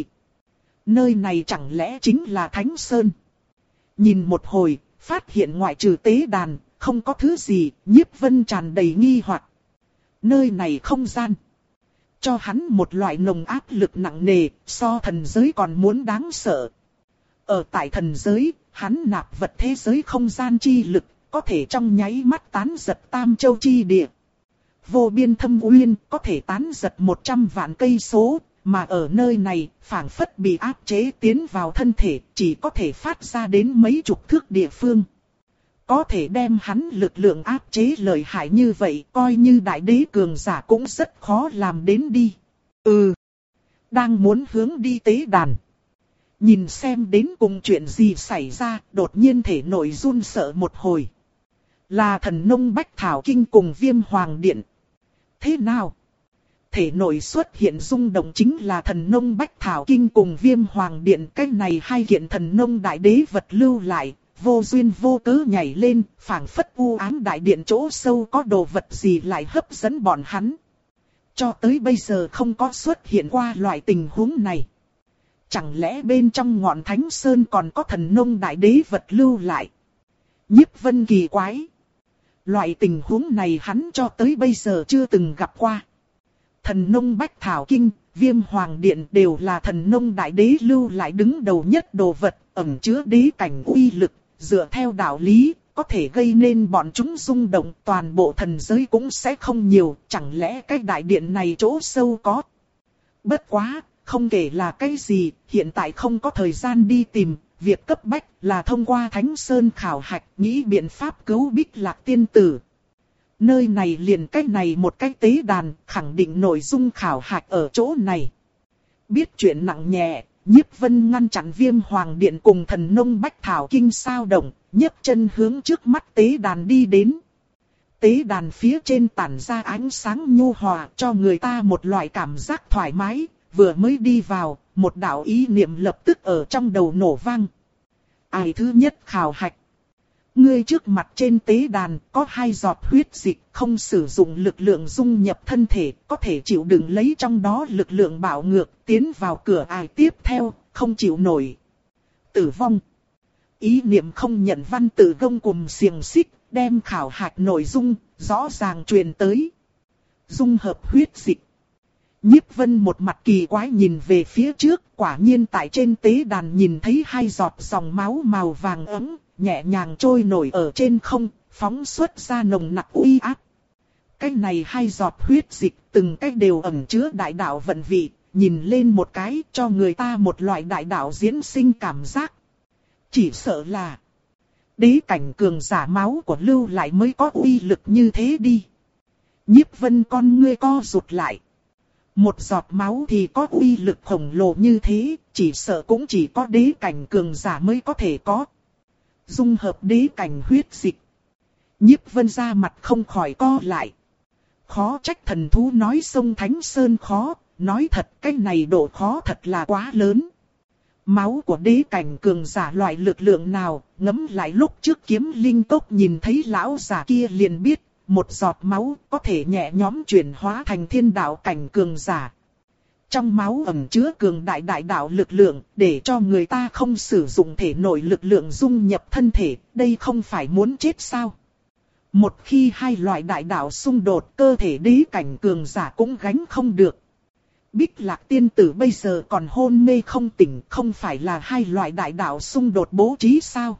Nơi này chẳng lẽ chính là Thánh Sơn? Nhìn một hồi, phát hiện ngoại trừ tế đàn, không có thứ gì, Nhiếp Vân tràn đầy nghi hoặc. Nơi này không gian, cho hắn một loại nồng áp lực nặng nề, so thần giới còn muốn đáng sợ. Ở tại thần giới, hắn nạp vật thế giới không gian chi lực, có thể trong nháy mắt tán giật Tam Châu chi địa. Vô biên thâm uyên, có thể tán giật một trăm vạn cây số, mà ở nơi này, phảng phất bị áp chế tiến vào thân thể, chỉ có thể phát ra đến mấy chục thước địa phương. Có thể đem hắn lực lượng áp chế lợi hại như vậy, coi như đại đế cường giả cũng rất khó làm đến đi. Ừ, đang muốn hướng đi tế đàn. Nhìn xem đến cùng chuyện gì xảy ra, đột nhiên thể nội run sợ một hồi. Là thần nông Bách Thảo Kinh cùng Viêm Hoàng Điện. Thế nào? Thể nội xuất hiện rung động chính là thần nông Bách Thảo Kinh cùng Viêm Hoàng Điện. Cái này hai kiện thần nông đại đế vật lưu lại, vô duyên vô cớ nhảy lên, phảng phất u ám đại điện chỗ sâu có đồ vật gì lại hấp dẫn bọn hắn. Cho tới bây giờ không có xuất hiện qua loại tình huống này. Chẳng lẽ bên trong ngọn Thánh Sơn còn có thần nông đại đế vật lưu lại? Nhiếp Vân kỳ quái. Loại tình huống này hắn cho tới bây giờ chưa từng gặp qua. Thần nông Bách Thảo Kinh, Viêm Hoàng Điện đều là thần nông đại đế lưu lại đứng đầu nhất đồ vật, ẩn chứa đế cảnh uy lực, dựa theo đạo lý, có thể gây nên bọn chúng rung động, toàn bộ thần giới cũng sẽ không nhiều, chẳng lẽ cái đại điện này chỗ sâu có. Bất quá, không kể là cái gì, hiện tại không có thời gian đi tìm, việc cấp bách là thông qua Thánh Sơn khảo hạch, nghĩ biện pháp cứu Bích Lạc tiên tử. Nơi này liền cách này một cái tế đàn, khẳng định nội dung khảo hạch ở chỗ này. Biết chuyện nặng nhẹ, Nhiếp Vân ngăn chặn Viêm Hoàng Điện cùng thần nông Bách Thảo Kinh sao động, nhấc chân hướng trước mắt tế đàn đi đến. Tế đàn phía trên tản ra ánh sáng nhu hòa cho người ta một loại cảm giác thoải mái, vừa mới đi vào, một đạo ý niệm lập tức ở trong đầu nổ vang. Ai thứ nhất khảo hạch. Ngươi trước mặt trên tế đàn có hai giọt huyết dịch, không sử dụng lực lượng dung nhập thân thể, có thể chịu đựng lấy trong đó lực lượng bạo ngược, tiến vào cửa ải tiếp theo, không chịu nổi. Tử vong. Ý niệm không nhận văn tự gông cùm xiềng xích, đem khảo hạch nội dung, rõ ràng truyền tới. Dung hợp huyết dịch. Nhiếp Vân một mặt kỳ quái nhìn về phía trước, quả nhiên tại trên tế đàn nhìn thấy hai giọt dòng máu màu vàng ấm, nhẹ nhàng trôi nổi ở trên không, phóng xuất ra nồng nặc uy áp. Cái này hai giọt huyết dịch, từng cái đều ẩn chứa đại đạo vận vị, nhìn lên một cái cho người ta một loại đại đạo diễn sinh cảm giác. Chỉ sợ là đế cảnh cường giả máu của lưu lại mới có uy lực như thế đi. Nhiếp Vân con ngươi co rụt lại. Một giọt máu thì có uy lực khổng lồ như thế, chỉ sợ cũng chỉ có đế cảnh cường giả mới có thể có. Dung hợp đế cảnh huyết dịch. Nhiếp Vân ra mặt không khỏi co lại. Khó trách thần thú nói sông Thánh Sơn khó, nói thật cái này độ khó thật là quá lớn. Máu của đế cảnh cường giả loại lực lượng nào, ngấm lại lúc trước Kiếm Linh Cốc nhìn thấy lão giả kia liền biết, một giọt máu có thể nhẹ nhõm chuyển hóa thành thiên đạo cảnh cường giả. Trong máu ẩn chứa cường đại đại đạo lực lượng, để cho người ta không sử dụng thể nội lực lượng dung nhập thân thể, đây không phải muốn chết sao? Một khi hai loại đại đạo xung đột, cơ thể đế cảnh cường giả cũng gánh không được. Bích Lạc tiên tử bây giờ còn hôn mê không tỉnh, không phải là hai loại đại đạo xung đột bố trí sao?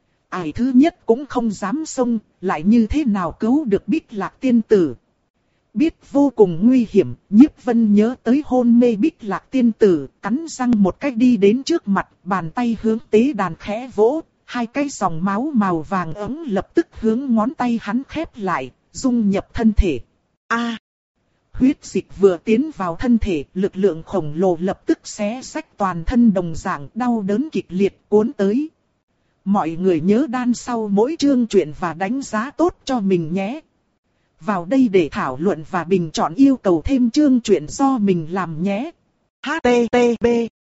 Ai thứ nhất cũng không dám xông, lại như thế nào cứu được Bích Lạc tiên tử? Biết vô cùng nguy hiểm, Nhiếp Vân nhớ tới hôn mê Bích Lạc tiên tử, cắn răng một cách đi đến trước mặt, bàn tay hướng tế đàn khẽ vỗ, hai cái dòng máu màu vàng ấm lập tức hướng ngón tay hắn khép lại, dung nhập thân thể. A! Huyết dịch vừa tiến vào thân thể, lực lượng khổng lồ lập tức xé rách toàn thân đồng dạng, đau đớn kịch liệt cuốn tới. Mọi người nhớ đan sau mỗi chương truyện và đánh giá tốt cho mình nhé. Vào đây để thảo luận và bình chọn yêu cầu thêm chương truyện do mình làm nhé. H T T P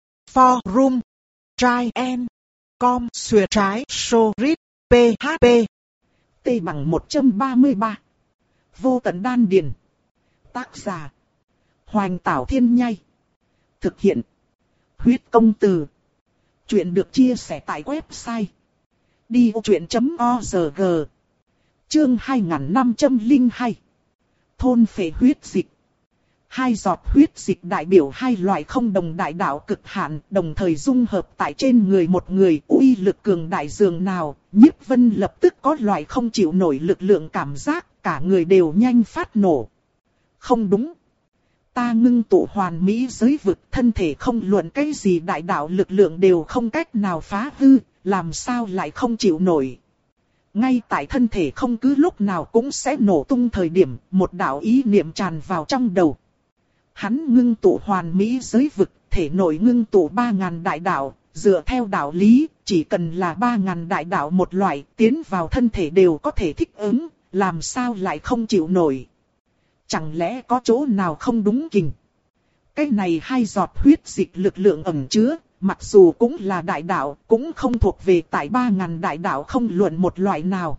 Forum Try and Com Xuyệt trái Sorit P H P T bằng một trăm ba mươi ba. Vô tận đan điền. Tác giả Hoành Tảo Thiên Nhai. Thực hiện Huyết Công Từ. Chuyện được chia sẻ tại website đi ô chuyện chấm org. Chương hai nghìn năm trăm lẻ hai. Thôn phệ huyết dịch. Hai giọt huyết dịch đại biểu hai loại không đồng đại đạo cực hạn, đồng thời dung hợp tại trên người một người, uy lực cường đại dường nào, Nhiếp Vân lập tức có loại không chịu nổi lực lượng cảm giác, cả người đều nhanh phát nổ. Không đúng. Ta ngưng tụ hoàn mỹ giới vực, thân thể không luận cái gì đại đạo lực lượng đều không cách nào phá hư, làm sao lại không chịu nổi. Ngay tại thân thể không cứ lúc nào cũng sẽ nổ tung thời điểm, một đạo ý niệm tràn vào trong đầu. Hắn ngưng tụ hoàn mỹ giới vực, thể nội ngưng tụ ba ngàn đại đạo, dựa theo đạo lý, chỉ cần là ba ngàn đại đạo một loại, tiến vào thân thể đều có thể thích ứng, làm sao lại không chịu nổi. Chẳng lẽ có chỗ nào không đúng kình? Cái này hai giọt huyết dịch lực lượng ẩn chứa, mặc dù cũng là đại đạo, cũng không thuộc về tại ba ngàn đại đạo không luận một loại nào.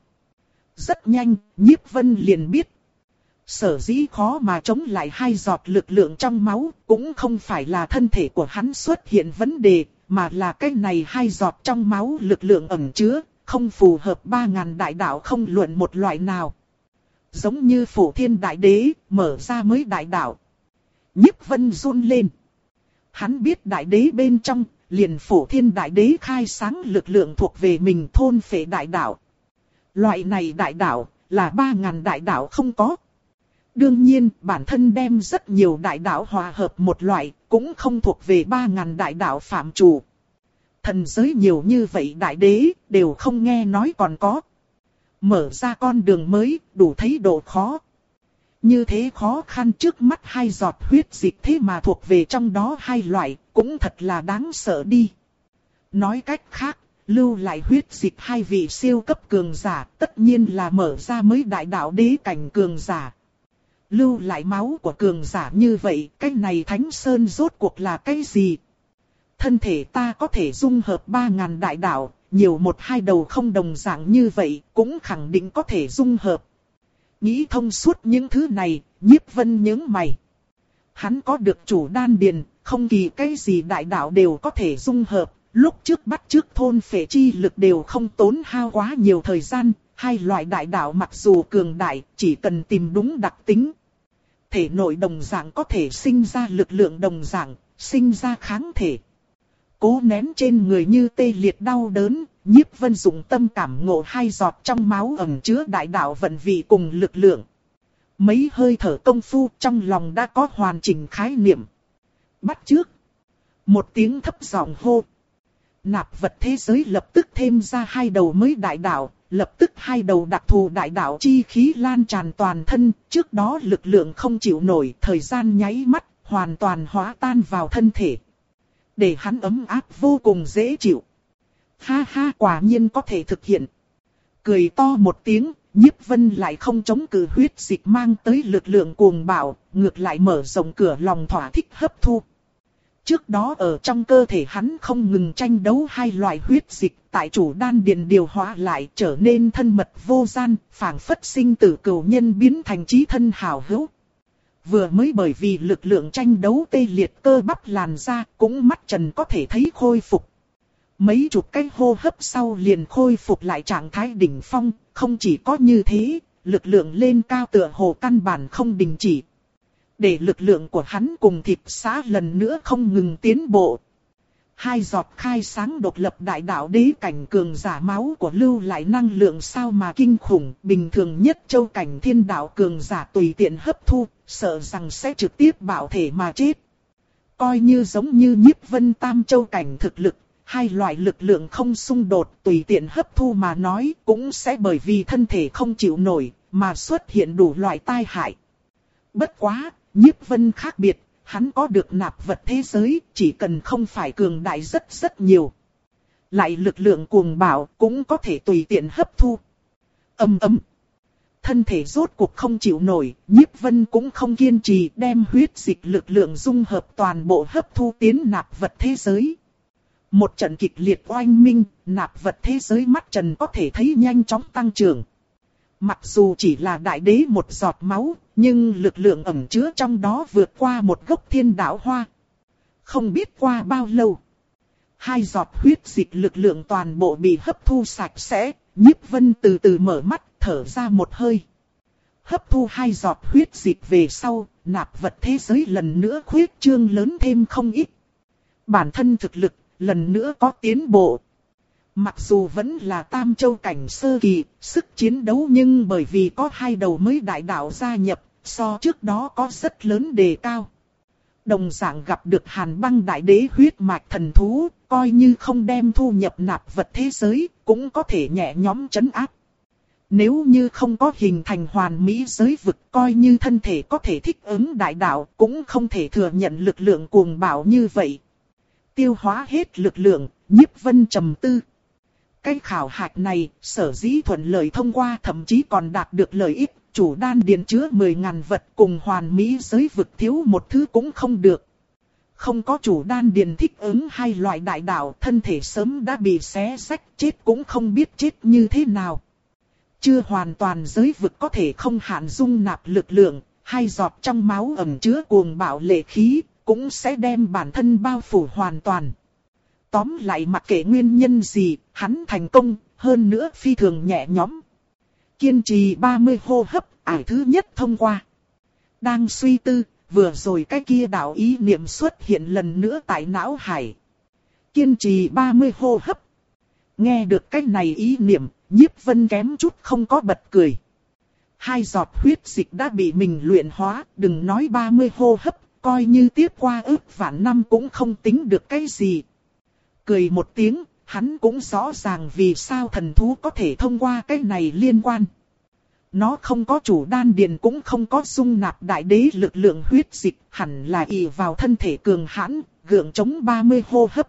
Rất nhanh, Nhiếp Vân liền biết. Sở dĩ khó mà chống lại hai giọt lực lượng trong máu, cũng không phải là thân thể của hắn xuất hiện vấn đề, mà là cái này hai giọt trong máu lực lượng ẩn chứa, không phù hợp ba ngàn đại đạo không luận một loại nào. Giống như Phổ Thiên Đại Đế, mở ra mới đại đạo. Nhiếp Vân run lên. Hắn biết đại đế bên trong, liền Phổ Thiên Đại Đế khai sáng lực lượng thuộc về mình thôn phệ đại đạo. Loại này đại đạo, là ba ngàn đại đạo không có. Đương nhiên, bản thân đem rất nhiều đại đạo hòa hợp một loại, cũng không thuộc về ba ngàn đại đạo phạm chủ. Thần giới nhiều như vậy đại đế, đều không nghe nói còn có. Mở ra con đường mới, đủ thấy độ khó. Như thế khó khăn trước mắt hai giọt huyết dịch thế mà thuộc về trong đó hai loại, cũng thật là đáng sợ đi. Nói cách khác, lưu lại huyết dịch hai vị siêu cấp cường giả, tất nhiên là mở ra mới đại đạo đế cảnh cường giả. Lưu lại máu của cường giả như vậy, cái này Thánh Sơn rốt cuộc là cái gì? Thân thể ta có thể dung hợp ba ngàn đại đạo, nhiều một hai đầu không đồng dạng như vậy, cũng khẳng định có thể dung hợp. Nghĩ thông suốt những thứ này, Nhiếp Vân nhướng mày. Hắn có được chủ đan điền, không kỳ cái gì đại đạo đều có thể dung hợp. Lúc trước bắt trước thôn phệ chi lực đều không tốn hao quá nhiều thời gian. Hai loại đại đạo mặc dù cường đại, chỉ cần tìm đúng đặc tính. Thể nội đồng dạng có thể sinh ra lực lượng đồng dạng, sinh ra kháng thể. Cố nén trên người như tê liệt đau đớn, Nhiếp Vân dụng tâm cảm ngộ hai giọt trong máu ẩn chứa đại đạo vận vị cùng lực lượng. Mấy hơi thở công phu trong lòng đã có hoàn chỉnh khái niệm. Bắt trước. Một tiếng thấp giọng hô. Nạp vật thế giới lập tức thêm ra hai đầu mới đại đạo, lập tức hai đầu đặc thù đại đạo chi khí lan tràn toàn thân, trước đó lực lượng không chịu nổi, thời gian nháy mắt, hoàn toàn hóa tan vào thân thể. Để hắn ấm áp vô cùng dễ chịu. Ha ha, quả nhiên có thể thực hiện. Cười to một tiếng, Nhiếp Vân lại không chống cự huyết dịch mang tới lực lượng cuồng bạo, ngược lại mở rộng cửa lòng thỏa thích hấp thu. Trước đó ở trong cơ thể hắn không ngừng tranh đấu hai loại huyết dịch, tại chủ đan điền điều hóa lại trở nên thân mật vô gian, phảng phất sinh tử cửu nhân biến thành chí thân hảo hữu. Vừa mới bởi vì lực lượng tranh đấu tê liệt cơ bắp làn da, cũng mắt trần có thể thấy khôi phục. Mấy chục cái hô hấp sau liền khôi phục lại trạng thái đỉnh phong, không chỉ có như thế, lực lượng lên cao tựa hồ căn bản không đình chỉ. Để lực lượng của hắn cùng thịt xã lần nữa không ngừng tiến bộ. Hai giọt khai sáng độc lập đại đạo đế cảnh cường giả máu của lưu lại năng lượng sao mà kinh khủng, bình thường nhất châu cảnh thiên đạo cường giả tùy tiện hấp thu, sợ rằng sẽ trực tiếp bạo thể mà chết. Coi như giống như Nhiếp Vân tam châu cảnh thực lực, hai loại lực lượng không xung đột tùy tiện hấp thu mà nói cũng sẽ bởi vì thân thể không chịu nổi mà xuất hiện đủ loại tai hại. Bất quá, Nhiếp Vân khác biệt, hắn có được nạp vật thế giới, chỉ cần không phải cường đại rất rất nhiều. Lại lực lượng cuồng bạo cũng có thể tùy tiện hấp thu. Ầm ầm. Thân thể rốt cuộc không chịu nổi, Nhiếp Vân cũng không kiên trì đem huyết dịch lực lượng dung hợp toàn bộ hấp thu tiến nạp vật thế giới. Một trận kịch liệt oanh minh, nạp vật thế giới mắt trần có thể thấy nhanh chóng tăng trưởng. Mặc dù chỉ là đại đế một giọt máu, nhưng lực lượng ẩn chứa trong đó vượt qua một gốc thiên đạo hoa. Không biết qua bao lâu, hai giọt huyết dịch lực lượng toàn bộ bị hấp thu sạch sẽ, Nhiếp Vân từ từ mở mắt, thở ra một hơi. Hấp thu hai giọt huyết dịch về sau, nạp vật thế giới lần nữa khuyết trương lớn thêm không ít. Bản thân thực lực, lần nữa có tiến bộ. Mặc dù vẫn là tam châu cảnh sơ kỳ, sức chiến đấu nhưng bởi vì có hai đầu mới đại đạo gia nhập, so trước đó có rất lớn đề cao. Đồng dạng gặp được Hàn Băng đại đế huyết mạch thần thú, coi như không đem thu nhập nạp vật thế giới, cũng có thể nhẹ nhõm trấn áp. Nếu như không có hình thành hoàn mỹ giới vực, coi như thân thể có thể thích ứng đại đạo, cũng không thể thừa nhận lực lượng cuồng bạo như vậy. Tiêu hóa hết lực lượng, Nhiếp Vân trầm tư. Cái khảo hạch này, sở dĩ thuận lợi thông qua thậm chí còn đạt được lợi ích, chủ đan điền chứa mười ngàn vật cùng hoàn mỹ giới vực thiếu một thứ cũng không được. không có chủ đan điền thích ứng hai loại đại đạo, thân thể sớm đã bị xé rách, chết cũng không biết chết như thế nào. Chưa hoàn toàn giới vực có thể không hạn dung nạp lực lượng, hai giọt trong máu ẩn chứa cuồng bạo lệ khí, cũng sẽ đem bản thân bao phủ hoàn toàn. Tóm lại mặc kệ nguyên nhân gì, hắn thành công, hơn nữa phi thường nhẹ nhõm. Kiên trì ba mươi hô hấp, ải thứ nhất thông qua. Đang suy tư, vừa rồi cái kia đạo ý niệm xuất hiện lần nữa tại não hải. Kiên trì ba mươi hô hấp. Nghe được cái này ý niệm, Nhiếp Vân kém chút không có bật cười. Hai giọt huyết dịch đã bị mình luyện hóa, đừng nói ba mươi hô hấp, coi như tiếp qua ước vạn năm cũng không tính được cái gì. Cười một tiếng, hắn cũng rõ ràng vì sao thần thú có thể thông qua cái này liên quan. Nó không có chủ đan điền cũng không có dung nạp đại đế lực lượng huyết dịch, hẳn là ỷ vào thân thể cường hãn, gượng chống ba mươi hô hấp.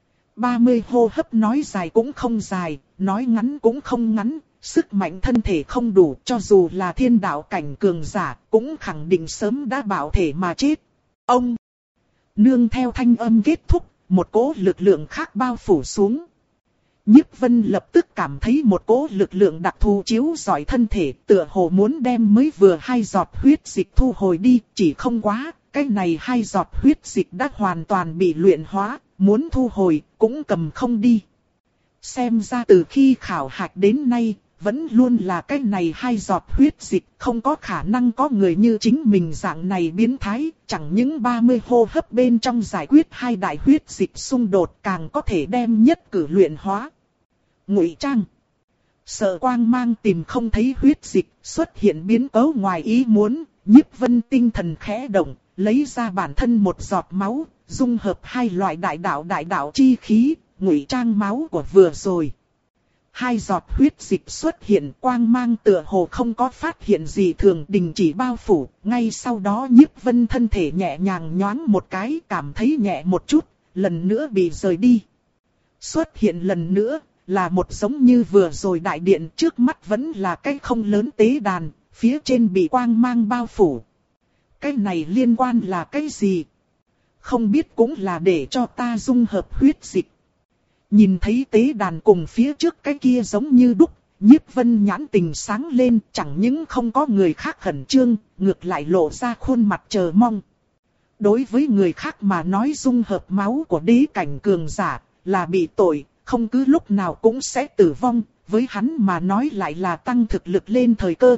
ba mươi hô hấp nói dài cũng không dài, nói ngắn cũng không ngắn, sức mạnh thân thể không đủ, cho dù là thiên đạo cảnh cường giả, cũng khẳng định sớm đã bạo thể mà chết. Ông! Nương theo thanh âm kết thúc, một cỗ lực lượng khác bao phủ xuống. Nhiếp Vân lập tức cảm thấy một cỗ lực lượng đặc thù chiếu rọi thân thể, tựa hồ muốn đem mới vừa hai giọt huyết dịch thu hồi đi, chỉ không quá, cái này hai giọt huyết dịch đã hoàn toàn bị luyện hóa, muốn thu hồi, cũng cầm không đi. Xem ra từ khi khảo hạch đến nay, vẫn luôn là cái này hai giọt huyết dịch, không có khả năng có người như chính mình dạng này biến thái, chẳng những ba mươi hô hấp bên trong giải quyết hai đại huyết dịch xung đột càng có thể đem nhất cử luyện hóa. Ngụy trang. Sợ quang mang tìm không thấy huyết dịch, xuất hiện biến cố ngoài ý muốn, Nhiếp Vân tinh thần khẽ động, lấy ra bản thân một giọt máu, dung hợp hai loại đại đạo đại đạo chi khí, ngụy trang máu của vừa rồi. Hai giọt huyết dịch xuất hiện, quang mang tựa hồ không có phát hiện gì thường, đình chỉ bao phủ, ngay sau đó Nhiếp Vân thân thể nhẹ nhàng nhoáng một cái, cảm thấy nhẹ một chút, lần nữa bị rời đi. Xuất hiện lần nữa, là một giống như vừa rồi đại điện, trước mắt vẫn là cái không lớn tế đàn, phía trên bị quang mang bao phủ. Cái này liên quan là cái gì? Không biết, cũng là để cho ta dung hợp huyết dịch. Nhìn thấy tế đàn cùng phía trước cái kia giống như đúc, Nhiếp Vân nhãn tình sáng lên, chẳng những không có người khác khẩn trương, ngược lại lộ ra khuôn mặt chờ mong. Đối với người khác mà nói dung hợp máu của đế cảnh cường giả là bị tội, không cứ lúc nào cũng sẽ tử vong, với hắn mà nói lại là tăng thực lực lên thời cơ.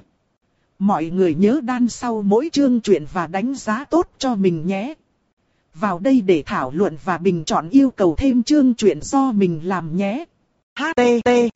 Mọi người nhớ đan sau mỗi chương truyện và đánh giá tốt cho mình nhé. Vào đây để thảo luận và bình chọn yêu cầu thêm chương truyện do mình làm nhé. H T T P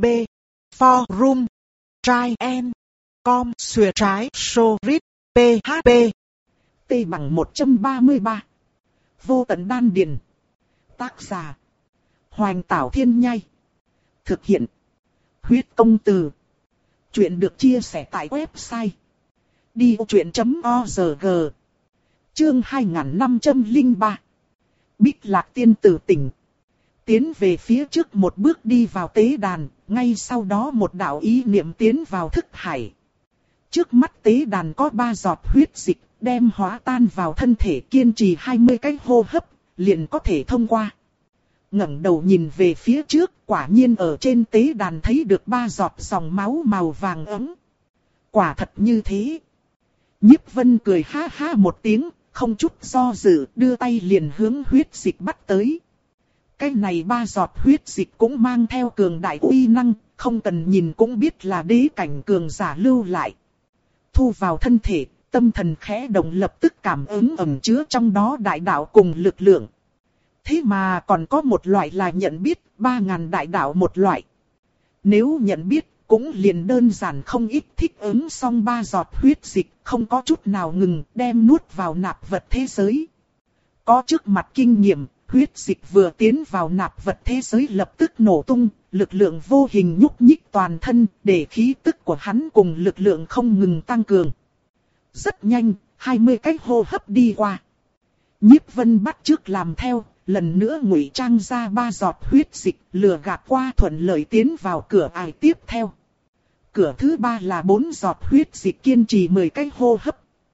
Forum Try and Com Xuyệt trái Sorit P H P T bằng một trăm ba mươi ba. Vô tận đan điền. Tác giả Hoành Tảo Thiên Nhai. Thực hiện Huyết Công Từ. Chuyện được chia sẻ tại website đi ô chuyện chấm org. Chương hai nghìn năm trăm lẻ ba. Bích Lạc Tiên Tử tỉnh. Tiến về phía trước một bước đi vào tế đàn, ngay sau đó một đạo ý niệm tiến vào thức hải. Trước mắt tế đàn có ba giọt huyết dịch, đem hóa tan vào thân thể, kiên trì hai mươi cái hô hấp, liền có thể thông qua. Ngẩng đầu nhìn về phía trước, quả nhiên ở trên tế đàn thấy được ba giọt dòng máu màu vàng ấm. Quả thật như thế. Nhiếp Vân cười ha ha một tiếng, không chút do dự, đưa tay liền hướng huyết dịch bắt tới. Cái này ba giọt huyết dịch cũng mang theo cường đại uy năng, không cần nhìn cũng biết là đế cảnh cường giả lưu lại. Thu vào thân thể, tâm thần khẽ động, lập tức cảm ứng ẩn chứa trong đó đại đạo cùng lực lượng. Thế mà còn có một loại là nhận biết, ba ngàn đại đạo một loại. Nếu nhận biết, cũng liền đơn giản không ít, thích ứng xong ba giọt huyết dịch, không có chút nào ngừng, đem nuốt vào nạp vật thế giới. Có trước mặt kinh nghiệm, huyết dịch vừa tiến vào nạp vật thế giới lập tức nổ tung, lực lượng vô hình nhúc nhích toàn thân, để khí tức của hắn cùng lực lượng không ngừng tăng cường. Rất nhanh, hai mươi cái hô hấp đi qua. Nhiếp Vân bắt chước làm theo, lần nữa ngụy trang ra ba giọt huyết dịch, lừa gạt qua thuận lợi tiến vào cửa ải tiếp theo. Cửa thứ ba là bốn giọt huyết dịch, kiên trì mười cái hô hấp.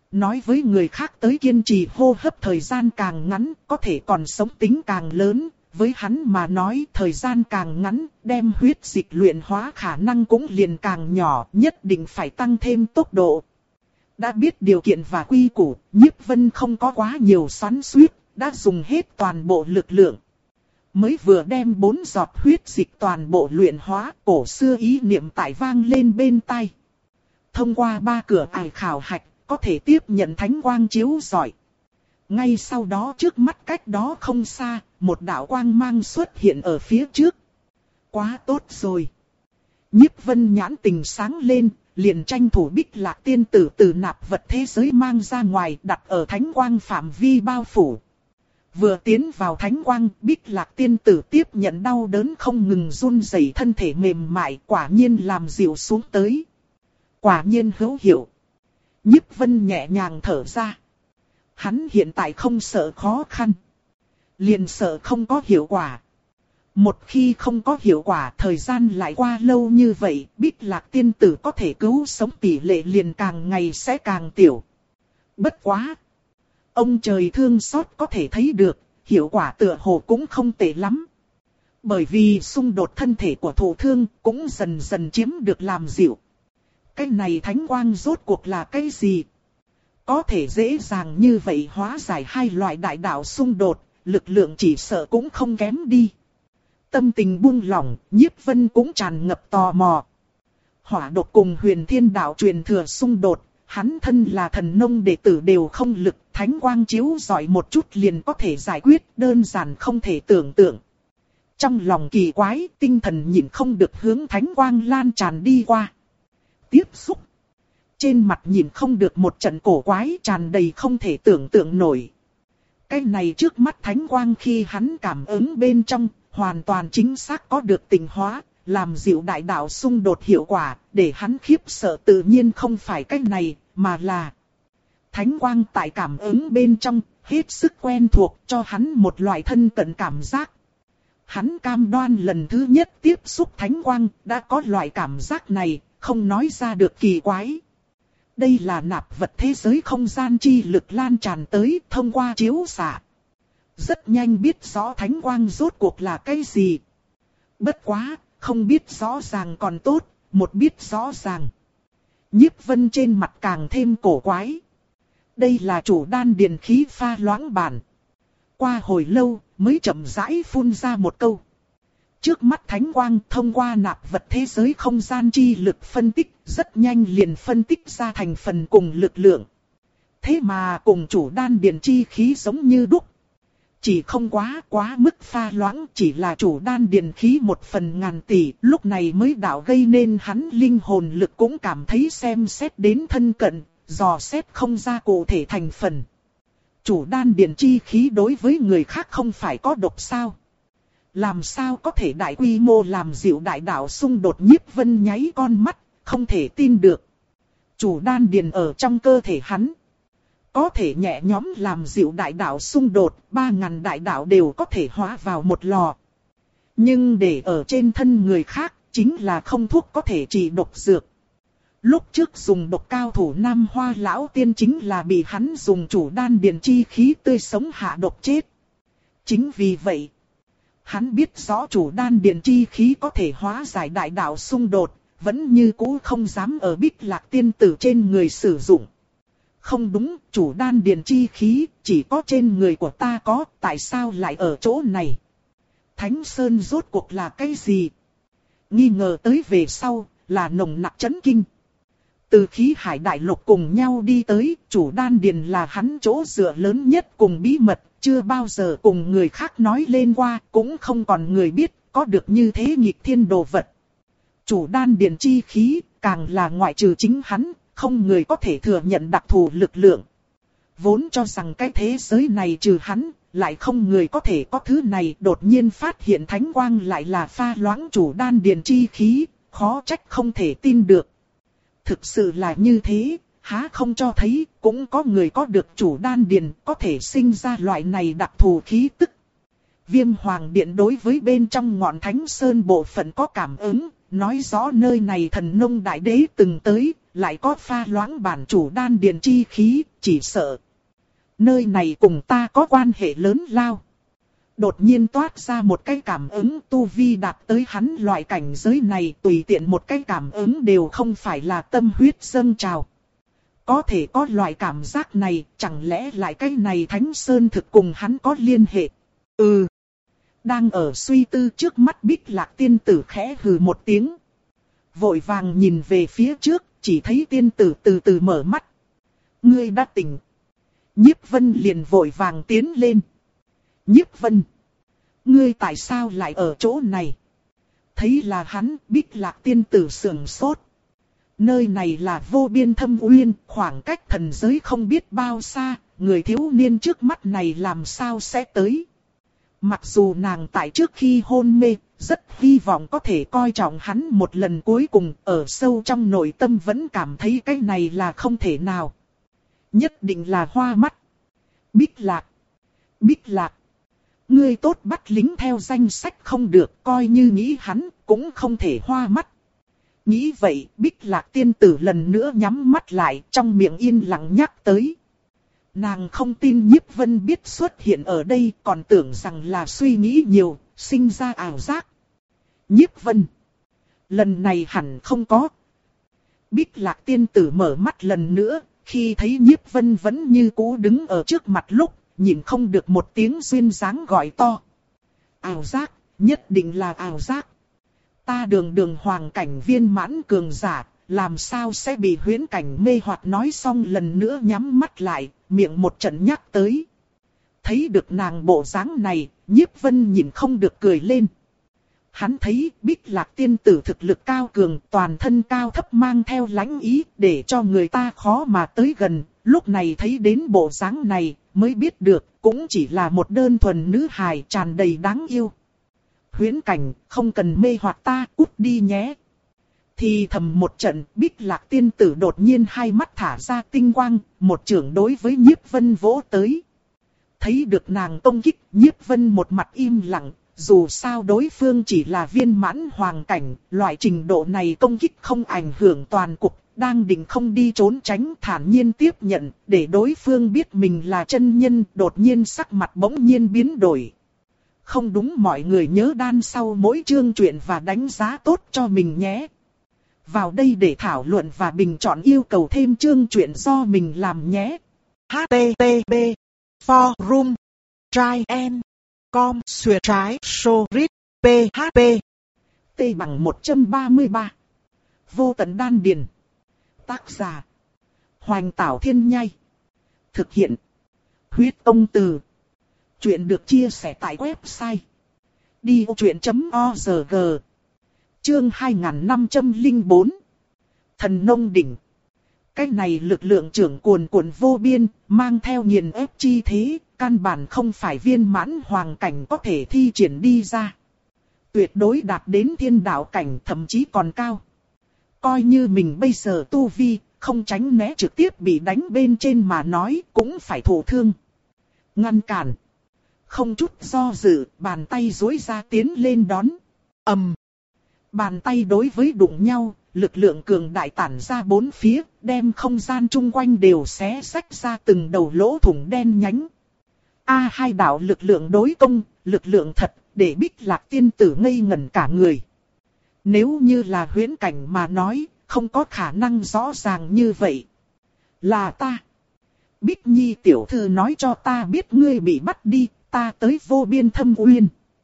Nói với người khác tới kiên trì hô hấp thời gian càng ngắn, có thể còn sống tính càng lớn. Với hắn mà nói thời gian càng ngắn, đem huyết dịch luyện hóa khả năng cũng liền càng nhỏ, nhất định phải tăng thêm tốc độ. Đã biết điều kiện và quy củ, Nhiếp Vân không có quá nhiều xoắn xuýt, đã dùng hết toàn bộ lực lượng. Mới vừa đem bốn giọt huyết dịch toàn bộ luyện hóa, cổ xưa ý niệm tại vang lên bên tai. Thông qua ba cửa ải khảo hạch, có thể tiếp nhận thánh quang chiếu rọi. Ngay sau đó trước mắt cách đó không xa, một đạo quang mang xuất hiện ở phía trước. Quá tốt rồi. Nhiếp Vân nhãn tình sáng lên, liền tranh thủ Bích Lạc tiên tử từ nạp vật thế giới mang ra ngoài, đặt ở thánh quang phạm vi bao phủ. Vừa tiến vào thánh quang, Bích Lạc tiên tử tiếp nhận đau đớn không ngừng run rẩy, thân thể mềm mại, quả nhiên làm dịu xuống tới. Quả nhiên hữu hiệu. Nhiếp Vân nhẹ nhàng thở ra. Hắn hiện tại không sợ khó khăn, liền sợ không có hiệu quả. Một khi không có hiệu quả, thời gian lại qua lâu như vậy, Bích Lạc tiên tử có thể cứu sống tỷ lệ liền càng ngày sẽ càng tiểu. Bất quá, ông trời thương xót có thể thấy được, hiệu quả tựa hồ cũng không tệ lắm. Bởi vì xung đột thân thể của thụ thương cũng dần dần chiếm được làm dịu. Cái này thánh quang rốt cuộc là cái gì? Có thể dễ dàng như vậy hóa giải hai loại đại đạo xung đột, lực lượng chỉ sợ cũng không kém đi. Tâm tình buông lỏng, Nhiếp Vân cũng tràn ngập tò mò. Hỏa độc cùng huyền thiên đạo truyền thừa xung đột, hắn thân là thần nông đệ tử đều không lực, thánh quang chiếu rọi một chút liền có thể giải quyết, đơn giản không thể tưởng tượng. Trong lòng kỳ quái, tinh thần nhịn không được hướng thánh quang lan tràn đi qua. Tiếp xúc. Trên mặt nhìn không được một trận cổ quái tràn đầy không thể tưởng tượng nổi. Cái này trước mắt thánh quang khi hắn cảm ứng bên trong, hoàn toàn chính xác có được tình hóa, làm dịu đại đạo xung đột hiệu quả, để hắn khiếp sợ tự nhiên không phải cái này, mà là thánh quang tại cảm ứng bên trong, hết sức quen thuộc cho hắn một loại thân cận cảm giác. Hắn cam đoan lần thứ nhất tiếp xúc thánh quang, đã có loại cảm giác này, không nói ra được kỳ quái. Đây là nạp vật thế giới không gian chi lực lan tràn tới thông qua chiếu xạ. Rất nhanh biết rõ thánh quang rốt cuộc là cái gì. Bất quá, không biết rõ ràng còn tốt, một biết rõ ràng. Nhiếp Vân trên mặt càng thêm cổ quái. Đây là chủ đan điền khí pha loãng bản. Qua hồi lâu, mới chậm rãi phun ra một câu. Trước mắt thánh quang thông qua nạp vật thế giới không gian chi lực phân tích, rất nhanh liền phân tích ra thành phần cùng lực lượng. Thế mà cùng chủ đan điền chi khí giống như đúc. Chỉ không quá quá mức pha loãng, chỉ là chủ đan điền khí một phần ngàn tỷ, lúc này mới đạo gây nên hắn linh hồn lực cũng cảm thấy xem xét đến thân cận, dò xét không ra cụ thể thành phần. Chủ đan điền chi khí đối với người khác không phải có độc sao? Làm sao có thể đại quy mô làm dịu đại đạo xung đột? Nhiếp Vân nháy con mắt, không thể tin được. Chủ đan điền ở trong cơ thể hắn, có thể nhẹ nhõm làm dịu đại đạo xung đột, ba ngàn đại đạo đều có thể hóa vào một lò. Nhưng để ở trên thân người khác, chính là không thuốc có thể trị độc dược. Lúc trước dùng độc cao thủ Nam Hoa lão tiên chính là bị hắn dùng chủ đan điền chi khí tươi sống hạ độc chết. Chính vì vậy, hắn biết rõ chủ đan điền chi khí có thể hóa giải đại đạo xung đột, vẫn như cũ không dám ở Bích Lạc tiên tử trên người sử dụng. Không đúng, chủ đan điền chi khí chỉ có trên người của ta có, tại sao lại ở chỗ này? Thánh Sơn rốt cuộc là cái gì? Nghi ngờ tới về sau, là nồng nặc chấn kinh. Từ khí hải đại lục cùng nhau đi tới, chủ đan điền là hắn chỗ dựa lớn nhất cùng bí mật, chưa bao giờ cùng người khác nói lên qua, cũng không còn người biết, có được như thế nghịch thiên đồ vật. Chủ đan điền chi khí, càng là ngoại trừ chính hắn, không người có thể thừa nhận đặc thù lực lượng. Vốn cho rằng cái thế giới này trừ hắn, lại không người có thể có thứ này, đột nhiên phát hiện thánh quang lại là pha loãng chủ đan điền chi khí, khó trách không thể tin được. Thực sự là như thế, há không cho thấy, cũng có người có được chủ đan điền, có thể sinh ra loại này đặc thù khí tức. Viêm Hoàng Điện đối với bên trong ngọn Thánh Sơn bộ phận có cảm ứng, nói rõ nơi này thần nông đại đế từng tới, lại có pha loãng bản chủ đan điền chi khí, chỉ sợ. Nơi này cùng ta có quan hệ lớn lao. Đột nhiên toát ra một cái cảm ứng tu vi đạt tới hắn loại cảnh giới này, tùy tiện một cái cảm ứng đều không phải là tâm huyết dâng trào. Có thể có loại cảm giác này, chẳng lẽ lại cái này Thánh Sơn thực cùng hắn có liên hệ? Ừ. Đang ở suy tư trước mắt Bích Lạc tiên tử khẽ hừ một tiếng. Vội vàng nhìn về phía trước, chỉ thấy tiên tử từ từ mở mắt. Ngươi đã tỉnh. Nhiếp Vân liền vội vàng tiến lên. Nhiếp Vân, ngươi tại sao lại ở chỗ này? Thấy là hắn, Bích Lạc tiên tử sườn sốt. Nơi này là vô biên thâm uyên, khoảng cách thần giới không biết bao xa, người thiếu niên trước mắt này làm sao sẽ tới? Mặc dù nàng tại trước khi hôn mê, rất hy vọng có thể coi trọng hắn một lần cuối cùng, ở sâu trong nội tâm vẫn cảm thấy cái này là không thể nào. Nhất định là hoa mắt. Bích Lạc, Bích Lạc, ngươi tốt bắt lính theo danh sách không được, coi như nghĩ hắn cũng không thể hoa mắt. Nghĩ vậy, Bích Lạc tiên tử lần nữa nhắm mắt lại, trong miệng yên lặng nhắc tới. Nàng không tin Nhiếp Vân biết xuất hiện ở đây, còn tưởng rằng là suy nghĩ nhiều, sinh ra ảo giác. Nhiếp Vân, lần này hẳn không có. Bích Lạc tiên tử mở mắt lần nữa, khi thấy Nhiếp Vân vẫn như cũ đứng ở trước mặt lúc, nhìn không được một tiếng duyên dáng gọi to. Ảo giác, nhất định là ảo giác. Ta đường đường hoàng cảnh viên mãn cường giả, làm sao sẽ bị huyễn cảnh mê hoặc. Nói xong lần nữa nhắm mắt lại, miệng một trận nhắc tới. Thấy được nàng bộ dáng này, Nhiếp Vân nhìn không được cười lên. Hắn thấy Bích Lạc tiên tử thực lực cao cường, toàn thân cao thấp mang theo lãnh ý, để cho người ta khó mà tới gần. Lúc này thấy đến bộ dáng này, mới biết được, cũng chỉ là một đơn thuần nữ hài tràn đầy đáng yêu. Huyễn cảnh, không cần mê hoặc ta, cút đi nhé. Thì thầm một trận, Bích Lạc tiên tử đột nhiên hai mắt thả ra tinh quang, một chưởng đối với Nhiếp Vân vỗ tới. Thấy được nàng công kích, Nhiếp Vân một mặt im lặng, dù sao đối phương chỉ là viên mãn hoàng cảnh, loại trình độ này công kích không ảnh hưởng toàn cục, đang định không đi trốn tránh thản nhiên tiếp nhận, để đối phương biết mình là chân nhân, đột nhiên sắc mặt bỗng nhiên biến đổi. Không đúng, mọi người nhớ đan sau mỗi chương truyện và đánh giá tốt cho mình nhé. Vào đây để thảo luận và bình chọn yêu cầu thêm chương truyện do mình làm nhé. H T T P Forum Try and Com Xuyệt trái Sorit P H P T bằng một trăm ba mươi ba. Vô tận đan điền. Tác giả Hoành Tảo Thiên Nhai. Thực hiện Huyết Tông Từ. Chuyện được chia sẻ tại website đi ô chuyện chấm org. Chương hai nghìn năm trăm lẻ bốn. Thần nông đỉnh. Cái này lực lượng trưởng cuồn cuộn vô biên, mang theo nghiền ép chi thế, căn bản không phải viên mãn hoàng cảnh có thể thi triển đi ra. Tuyệt đối đạt đến thiên đạo cảnh, thậm chí còn cao. Coi như mình bây giờ tu vi, không tránh né trực tiếp bị đánh bên trên mà nói, cũng phải thụ thương. Ngăn cản. Không chút do dự, bàn tay duỗi ra tiến lên đón. Ầm. Bàn tay đối với đụng nhau, lực lượng cường đại tản ra bốn phía, đem không gian chung quanh đều xé xách ra từng đầu lỗ thủng đen nhánh. A hai đạo lực lượng đối công, lực lượng thật, để Bích Lạc tiên tử ngây ngẩn cả người. Nếu như là huyễn cảnh mà nói, không có khả năng rõ ràng như vậy. Là ta. Bích Nhi tiểu thư nói cho ta biết ngươi bị bắt đi, ta tới vô biên thâm uyên.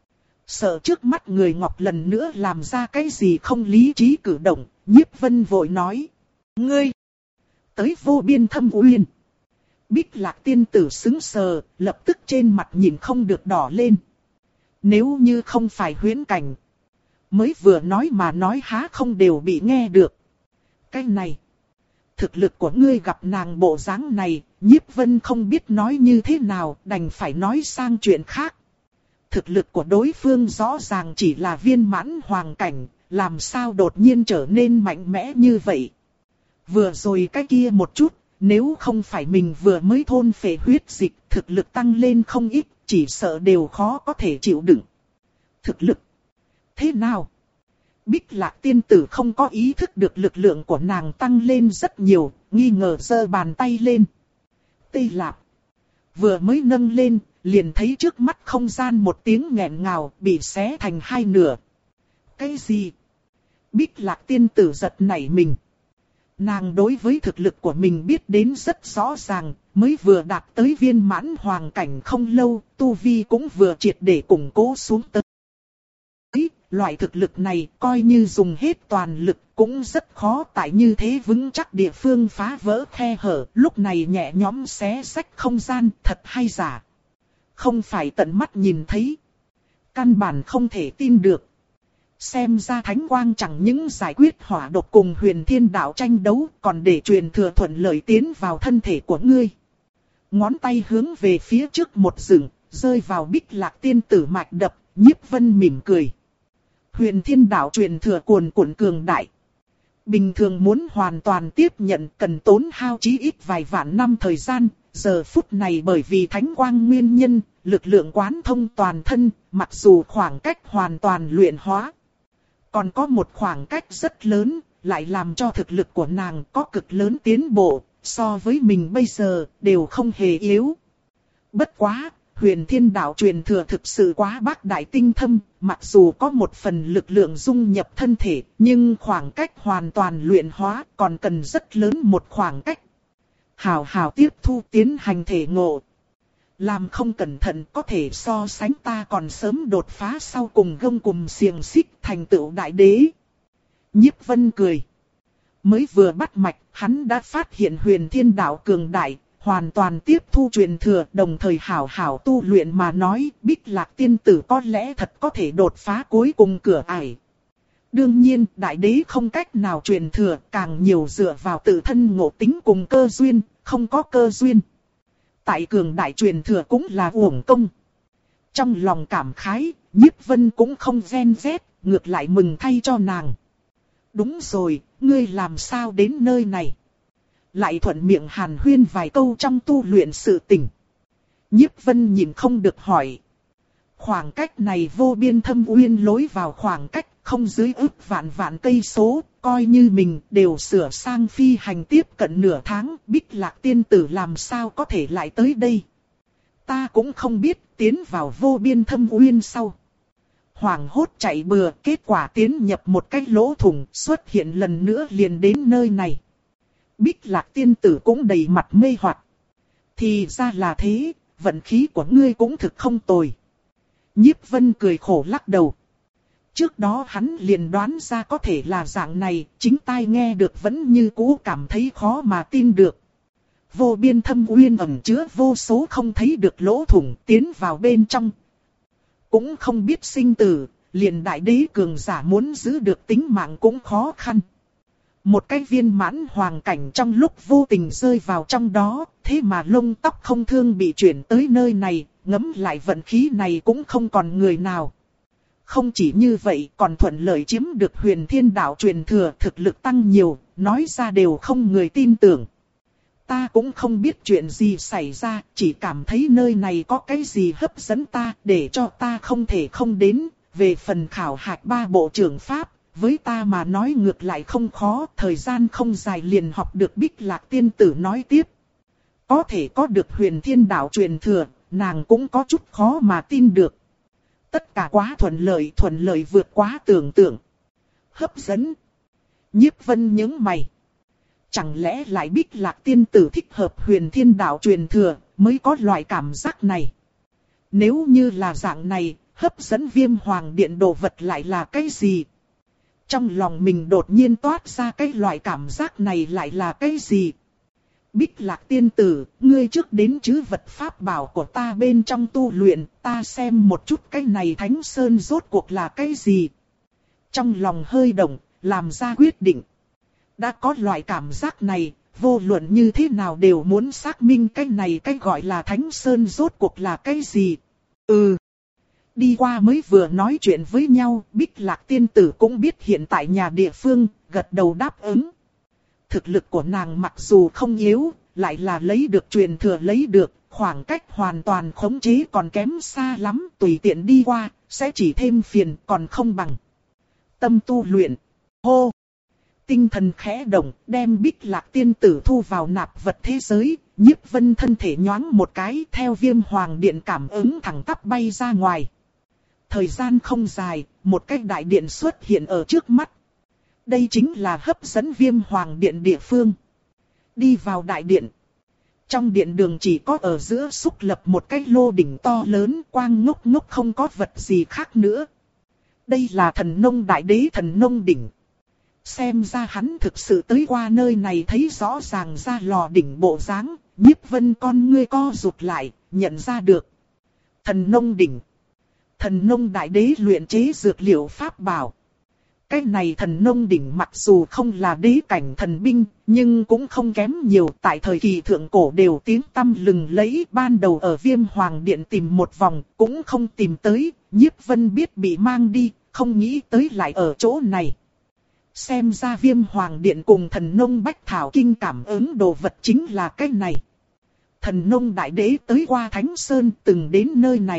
Sợ trước mắt người ngọc lần nữa làm ra cái gì không lý trí cử động, Nhiếp Vân vội nói. Ngươi tới vô biên thâm uyên. Bích Lạc tiên tử sững sờ, lập tức trên mặt nhìn không được đỏ lên. Nếu như không phải huyễn cảnh, mới vừa nói mà nói há không đều bị nghe được. Cái này, thực lực của ngươi gặp nàng bộ dáng này, Nhiếp Vân không biết nói như thế nào, đành phải nói sang chuyện khác. Thực lực của đối phương rõ ràng chỉ là viên mãn hoàng cảnh, làm sao đột nhiên trở nên mạnh mẽ như vậy. Vừa rồi cái kia một chút, nếu không phải mình vừa mới thôn phệ huyết dịch, thực lực tăng lên không ít, chỉ sợ đều khó có thể chịu đựng. Thực lực thế nào? Bích Lạc tiên tử không có ý thức được lực lượng của nàng tăng lên rất nhiều, nghi ngờ giơ bàn tay lên. Tê Lạp. Vừa mới nâng lên, liền thấy trước mắt không gian một tiếng nghẹn ngào bị xé thành hai nửa. Cái gì? Bích Lạc tiên tử giật nảy mình. Nàng đối với thực lực của mình biết đến rất rõ ràng, mới vừa đạt tới viên mãn hoàng cảnh không lâu, tu vi cũng vừa triệt để củng cố xuống tới. Loại thực lực này coi như dùng hết toàn lực cũng rất khó tại như thế vững chắc địa phương phá vỡ khe hở, lúc này nhẹ nhõm xé rách không gian, thật hay giả. Không phải tận mắt nhìn thấy. Căn bản không thể tin được. Xem ra Thánh Quang chẳng những giải quyết hỏa độc cùng Huyền Thiên Đạo tranh đấu, còn để truyền thừa thuận lợi tiến vào thân thể của ngươi. Ngón tay hướng về phía trước một dựng, rơi vào Bích Lạc tiên tử mạch đập, Nhiếp Vân mỉm cười. Huyền Thiên Đạo truyền thừa cuồn cuộn cường đại. Bình thường muốn hoàn toàn tiếp nhận cần tốn hao chí ít vài vạn năm thời gian, giờ phút này bởi vì Thánh Quang nguyên nhân, lực lượng quán thông toàn thân, mặc dù khoảng cách hoàn toàn luyện hóa. Còn có một khoảng cách rất lớn, lại làm cho thực lực của nàng có cực lớn tiến bộ, so với mình bây giờ đều không hề yếu. Bất quá, Huyền Thiên Đạo truyền thừa thực sự quá bác đại tinh thâm, mặc dù có một phần lực lượng dung nhập thân thể, nhưng khoảng cách hoàn toàn luyện hóa còn cần rất lớn một khoảng cách. Hào hào tiếp thu tiến hành thể ngộ. Làm không cẩn thận có thể so sánh ta còn sớm đột phá sau cùng gông cùm xiềng xích thành tựu đại đế. Nhiếp Vân cười. Mới vừa bắt mạch, hắn đã phát hiện Huyền Thiên Đạo cường đại, hoàn toàn tiếp thu truyền thừa, đồng thời hảo hảo tu luyện mà nói, Bích Lạc tiên tử có lẽ thật có thể đột phá cuối cùng cửa ải. Đương nhiên, đại đế không cách nào truyền thừa, càng nhiều dựa vào tự thân ngộ tính cùng cơ duyên, không có cơ duyên. Tại cường đại truyền thừa cũng là uổng công. Trong lòng cảm khái, Nhiếp Vân cũng không ghen ghét, ngược lại mừng thay cho nàng. Đúng rồi, ngươi làm sao đến nơi này? Lại thuận miệng hàn huyên vài câu trong tu luyện sự tình. Nhiếp Vân nhìn không được hỏi. Khoảng cách này vô biên thâm uyên lối vào khoảng cách không dưới ước vạn vạn cây số, coi như mình đều sửa sang phi hành tiếp cận nửa tháng, Bích Lạc tiên tử làm sao có thể lại tới đây. Ta cũng không biết tiến vào vô biên thâm uyên sau. Hoảng hốt chạy bừa, kết quả tiến nhập một cái lỗ thủng, xuất hiện lần nữa liền đến nơi này. Bích Lạc tiên tử cũng đầy mặt mê hoặc. Thì ra là thế, vận khí của ngươi cũng thực không tồi. Nhiếp Vân cười khổ lắc đầu. Trước đó hắn liền đoán ra có thể là dạng này, chính tai nghe được vẫn như cũ cảm thấy khó mà tin được. Vô biên thâm uyên ẩn chứa vô số không thấy được lỗ thủng, tiến vào bên trong. Cũng không biết sinh tử, liền đại đế cường giả muốn giữ được tính mạng cũng khó khăn. Một cái viên mãn hoàng cảnh trong lúc vô tình rơi vào trong đó, thế mà lông tóc không thương bị chuyển tới nơi này, ngấm lại vận khí này cũng không còn người nào. Không chỉ như vậy còn thuận lợi chiếm được Huyền Thiên Đạo truyền thừa, thực lực tăng nhiều, nói ra đều không người tin tưởng. Ta cũng không biết chuyện gì xảy ra, chỉ cảm thấy nơi này có cái gì hấp dẫn ta, để cho ta không thể không đến. Về phần khảo hạch ba bộ trưởng pháp, với ta mà nói ngược lại không khó, thời gian không dài liền học được Bích Lạc tiên tử nói tiếp. Có thể có được Huyền Thiên Đạo truyền thừa, nàng cũng có chút khó mà tin được. Tất cả quá thuận lợi, thuận lợi vượt quá tưởng tượng. Hấp dẫn. Nhiếp Vân nhướng mày. Chẳng lẽ lại Bích Lạc tiên tử thích hợp Huyền Thiên Đạo truyền thừa, mới có loại cảm giác này. Nếu như là dạng này, hấp dẫn Viêm Hoàng Điện đồ vật lại là cái gì? Trong lòng mình đột nhiên toát ra cái loại cảm giác này lại là cái gì? Bích Lạc tiên tử, ngươi trước đến trữ vật pháp bảo của ta bên trong tu luyện, ta xem một chút cái này Thánh Sơn rốt cuộc là cái gì. Trong lòng hơi động, làm ra quyết định. Đã có loại cảm giác này, vô luận như thế nào đều muốn xác minh cái này cái gọi là Thánh Sơn rốt cuộc là cái gì. Ừ. Đi qua mới vừa nói chuyện với nhau, Bích Lạc tiên tử cũng biết hiện tại nhà địa phương, gật đầu đáp ứng. Thực lực của nàng mặc dù không yếu, lại là lấy được truyền thừa lấy được, khoảng cách hoàn toàn khống chế còn kém xa lắm, tùy tiện đi qua, sẽ chỉ thêm phiền còn không bằng. tâm tu luyện. Hô! Tinh thần khẽ động, đem Bích Lạc tiên tử thu vào nạp vật thế giới, Nhiếp Vân thân thể nhoáng một cái theo Viêm Hoàng Điện cảm ứng thẳng tắp bay ra ngoài. Thời gian không dài, một cái đại điện xuất hiện ở trước mắt. Đây chính là hấp dẫn Viêm Hoàng Điện địa phương. Đi vào đại điện. Trong điện đường chỉ có ở giữa xúc lập một cái lô đỉnh to lớn, quang ngốc ngốc không có vật gì khác nữa. Đây là Thần Nông Đại Đế Thần Nông Đỉnh. Xem ra hắn thực sự tới qua nơi này thấy rõ ràng ra lò đỉnh bộ dáng, Nhiếp Vân con ngươi co rụt lại, nhận ra được. Thần Nông Đỉnh. Thần Nông Đại Đế luyện chế dược liệu pháp bảo. Cái này Thần Nông Đỉnh mặc dù không là đế cảnh thần binh, nhưng cũng không kém nhiều. Tại thời kỳ thượng cổ đều tiếng tăm lừng lẫy, ban đầu ở Viêm Hoàng Điện tìm một vòng, cũng không tìm tới. Nhiếp Vân biết bị mang đi, không nghĩ tới lại ở chỗ này. Xem ra Viêm Hoàng Điện cùng Thần Nông Bách Thảo Kinh cảm ứng đồ vật chính là cái này. Thần Nông Đại Đế tới qua Thánh Sơn từng đến nơi này.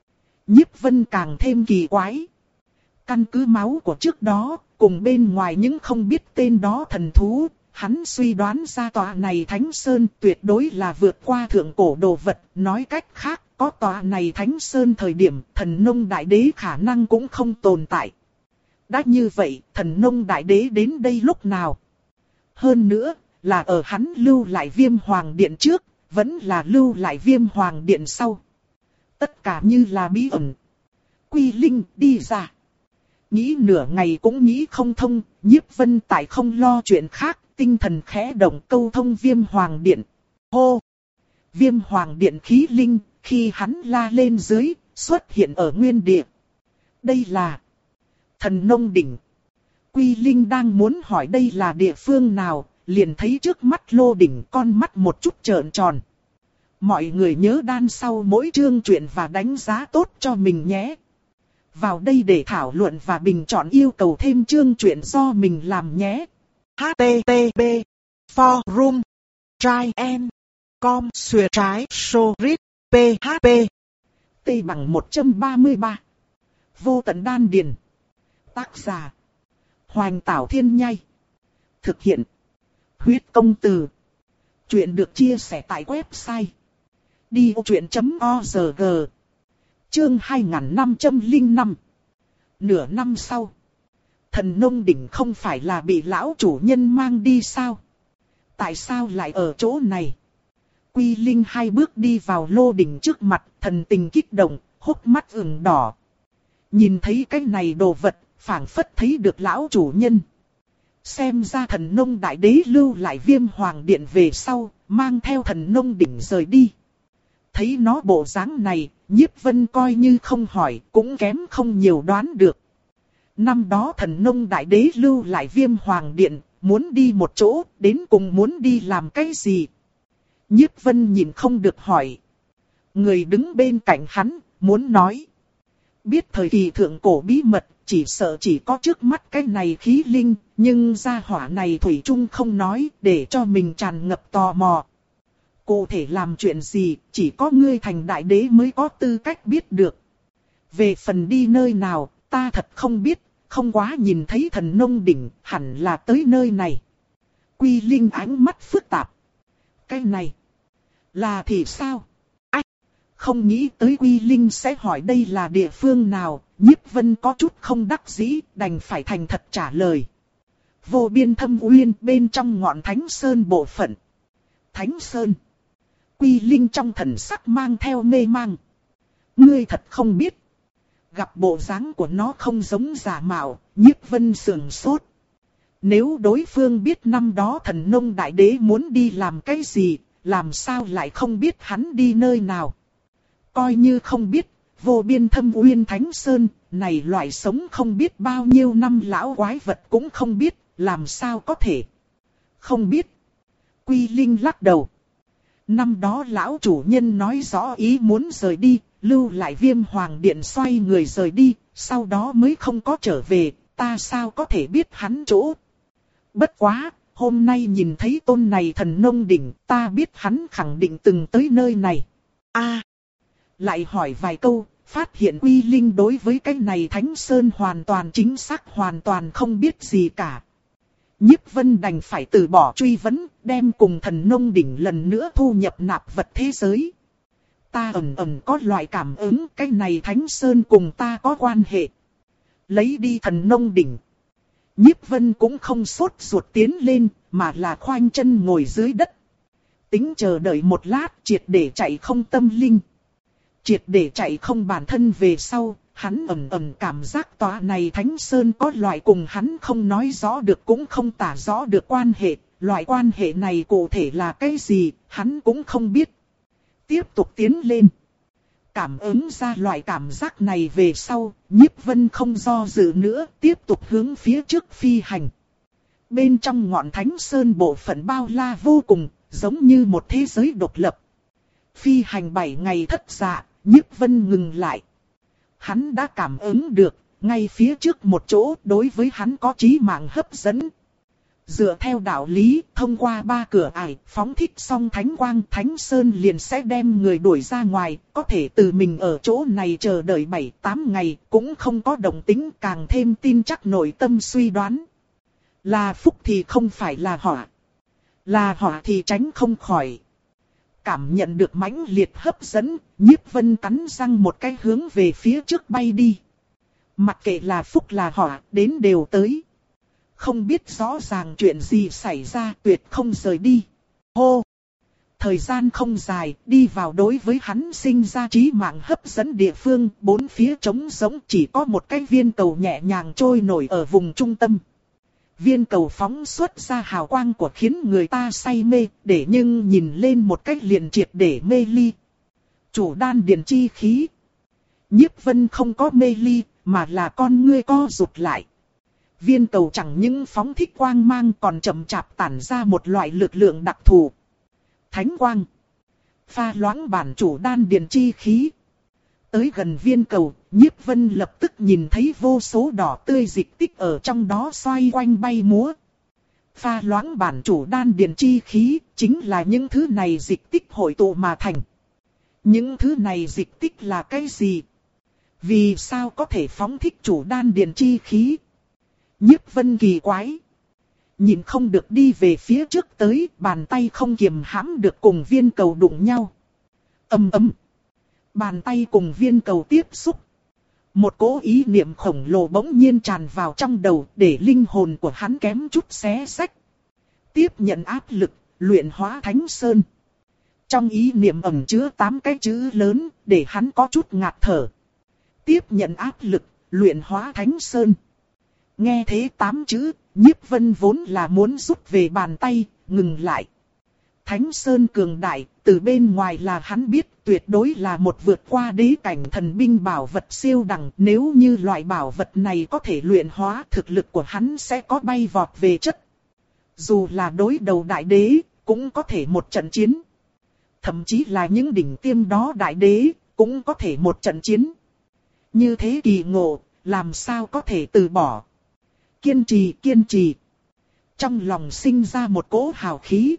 Nhiếp Vân càng thêm kỳ quái. Căn cứ máu của trước đó, cùng bên ngoài những không biết tên đó thần thú, hắn suy đoán ra tòa này Thánh Sơn tuyệt đối là vượt qua thượng cổ đồ vật. Nói cách khác, có tòa này Thánh Sơn thời điểm Thần Nông Đại Đế khả năng cũng không tồn tại. Đã như vậy, Thần Nông Đại Đế đến đây lúc nào? Hơn nữa, là ở hắn lưu lại Viêm Hoàng Điện trước, vẫn là lưu lại Viêm Hoàng Điện sau. Tất cả như là bí ẩn. Quy Linh đi ra. Nghĩ nửa ngày cũng nghĩ không thông, Nhiếp Vân tại không lo chuyện khác, tinh thần khẽ động câu thông Viêm Hoàng Điện. Hô! Viêm Hoàng Điện khí linh, khi hắn la lên dưới, xuất hiện ở nguyên địa. Đây là Thần Nông Đỉnh. Quy Linh đang muốn hỏi đây là địa phương nào, liền thấy trước mắt lô đỉnh con mắt một chút trợn tròn. Mọi người nhớ đan sau mỗi chương truyện và đánh giá tốt cho mình nhé. Vào đây để thảo luận và bình chọn yêu cầu thêm chương truyện do mình làm nhé. H T T P Forum Try and Com Xuyệt trái Sorit P H P T bằng một trăm ba mươi ba. Vô tận đan điền. Tác giả Hoành Tảo Thiên Nhai. Thực hiện Huyết Công Từ. Chuyện được chia sẻ tại website đi ô truyện chấm org. Chương hai nghìn năm trăm lẻ năm. Nửa năm sau, Thần Nông Đỉnh không phải là bị lão chủ nhân mang đi sao? Tại sao lại ở chỗ này? Quy Linh hai bước đi vào lô đỉnh trước mặt, thần tình kích động, hốc mắt ửng đỏ. Nhìn thấy cái này đồ vật, phảng phất thấy được lão chủ nhân. Xem ra Thần Nông Đại Đế lưu lại Viêm Hoàng Điện về sau, mang theo Thần Nông Đỉnh rời đi. Thấy nó bộ dáng này, Nhiếp Vân coi như không hỏi, cũng kém không nhiều đoán được. Năm đó Thần Nông Đại Đế lưu lại Viêm Hoàng Điện, muốn đi một chỗ, đến cùng muốn đi làm cái gì? Nhiếp Vân nhìn không được hỏi. Người đứng bên cạnh hắn, muốn nói. Biết thời kỳ thượng cổ bí mật, chỉ sợ chỉ có trước mắt cái này khí linh, nhưng gia hỏa này thủy chung không nói, để cho mình tràn ngập tò mò. Cụ thể làm chuyện gì, chỉ có ngươi thành đại đế mới có tư cách biết được. Về phần đi nơi nào, ta thật không biết, không quá nhìn thấy Thần Nông Đỉnh, hẳn là tới nơi này. Quy Linh ánh mắt phức tạp. Cái này, là thì sao? Ách, không nghĩ tới Quy Linh sẽ hỏi đây là địa phương nào, Nhiếp Vân có chút không đắc dĩ, đành phải thành thật trả lời. Vô biên thâm uyên bên trong ngọn Thánh Sơn bộ phận. Thánh Sơn. Quy Linh trong thần sắc mang theo mê mang. Ngươi thật không biết. Gặp bộ dáng của nó không giống giả mạo, Nhiếp Vân sườn sốt. Nếu đối phương biết năm đó Thần Nông Đại Đế muốn đi làm cái gì, làm sao lại không biết hắn đi nơi nào. Coi như không biết, vô biên thâm uyên Thánh Sơn, này loại sống không biết bao nhiêu năm lão quái vật cũng không biết, làm sao có thể. Không biết. Quy Linh lắc đầu. Năm đó lão chủ nhân nói rõ ý muốn rời đi, lưu lại Viêm Hoàng Điện xoay người rời đi, sau đó mới không có trở về, ta sao có thể biết hắn chỗ. Bất quá, hôm nay nhìn thấy tôn này Thần Nông Đỉnh, ta biết hắn khẳng định từng tới nơi này. A, lại hỏi vài câu, Phát hiện Quy Linh đối với cái này Thánh Sơn hoàn toàn chính xác hoàn toàn không biết gì cả. Nhiếp Vân đành phải từ bỏ truy vấn, đem cùng thần nông đỉnh lần nữa thu nhập nạp vật thế giới. Ta ẩn ẩn có loại cảm ứng cái này Thánh Sơn cùng ta có quan hệ. Lấy đi thần nông đỉnh. Nhiếp Vân cũng không sốt ruột tiến lên, mà là khoanh chân ngồi dưới đất. Tính chờ đợi một lát triệt để chạy không tâm linh. Triệt để chạy không bản thân về sau, hắn ẩn ẩn cảm giác tòa này Thánh Sơn có loại cùng hắn không nói rõ được cũng không tả rõ được quan hệ. Loại quan hệ này cụ thể là cái gì, hắn cũng không biết. Tiếp tục tiến lên. Cảm ứng ra loại cảm giác này về sau, Nhiếp Vân không do dự nữa, tiếp tục hướng phía trước phi hành. Bên trong ngọn Thánh Sơn bộ phận bao la vô cùng, giống như một thế giới độc lập. Phi hành bảy ngày thất dạ, Nhiếp Vân ngừng lại. Hắn đã cảm ứng được, ngay phía trước một chỗ đối với hắn có chí mạng hấp dẫn. Dựa theo đạo lý, thông qua ba cửa ải, phóng thích xong thánh quang Thánh Sơn liền sẽ đem người đuổi ra ngoài, có thể từ mình ở chỗ này chờ đợi bảy tám ngày, cũng không có động tĩnh, càng thêm tin chắc nội tâm suy đoán. Là phúc thì không phải là họa, là họa thì tránh không khỏi. Cảm nhận được mãnh liệt hấp dẫn, Nhiếp Vân cắn răng một cái hướng về phía trước bay đi. Mặc kệ là phúc là họa, đến đều tới. Không biết rõ ràng chuyện gì xảy ra, tuyệt không rời đi. Hô! Thời gian không dài, đi vào đối với hắn sinh ra chí mạng hấp dẫn địa phương, bốn phía trống rỗng chỉ có một cái viên cầu nhẹ nhàng trôi nổi ở vùng trung tâm. Viên cầu phóng xuất ra hào quang của khiến người ta say mê, để nhưng nhìn lên một cách liền triệt để mê ly. Chủ đan điền chi khí. Nhiếp Vân không có mê ly, mà là con ngươi co rụt lại. Viên cầu chẳng những phóng thích quang mang còn chậm chạp tản ra một loại lực lượng đặc thù. Thánh quang. Pha loãng bản chủ đan điền chi khí. Tới gần viên cầu, Nhiếp Vân lập tức nhìn thấy vô số đỏ tươi dịch tích ở trong đó xoay quanh bay múa. Pha loãng bản chủ đan điền chi khí, chính là những thứ này dịch tích hội tụ mà thành. Những thứ này dịch tích là cái gì? Vì sao có thể phóng thích chủ đan điền chi khí? Nhiếp Vân kỳ quái. Nhìn không được đi về phía trước tới, bàn tay không kiềm hãm được cùng viên cầu đụng nhau. Ầm ầm. Bàn tay cùng viên cầu tiếp xúc. Một cỗ ý niệm khổng lồ bỗng nhiên tràn vào trong đầu, để linh hồn của hắn kém chút xé xách. Tiếp nhận áp lực, luyện hóa Thánh Sơn. Trong ý niệm ẩn chứa tám cái chữ lớn, để hắn có chút ngạt thở. Tiếp nhận áp lực, luyện hóa Thánh Sơn. Nghe thế tám chữ, Nhiếp Vân vốn là muốn rút về bàn tay, ngừng lại. Thánh Sơn cường đại, từ bên ngoài là hắn biết tuyệt đối là một vượt qua đế cảnh thần binh bảo vật siêu đẳng. Nếu như loại bảo vật này có thể luyện hóa, thực lực của hắn sẽ có bay vọt về chất. Dù là đối đầu đại đế, cũng có thể một trận chiến. Thậm chí là những đỉnh tiêm đó đại đế, cũng có thể một trận chiến. Như thế kỳ ngộ, làm sao có thể từ bỏ. Kiên trì, kiên trì. Trong lòng sinh ra một cỗ hào khí.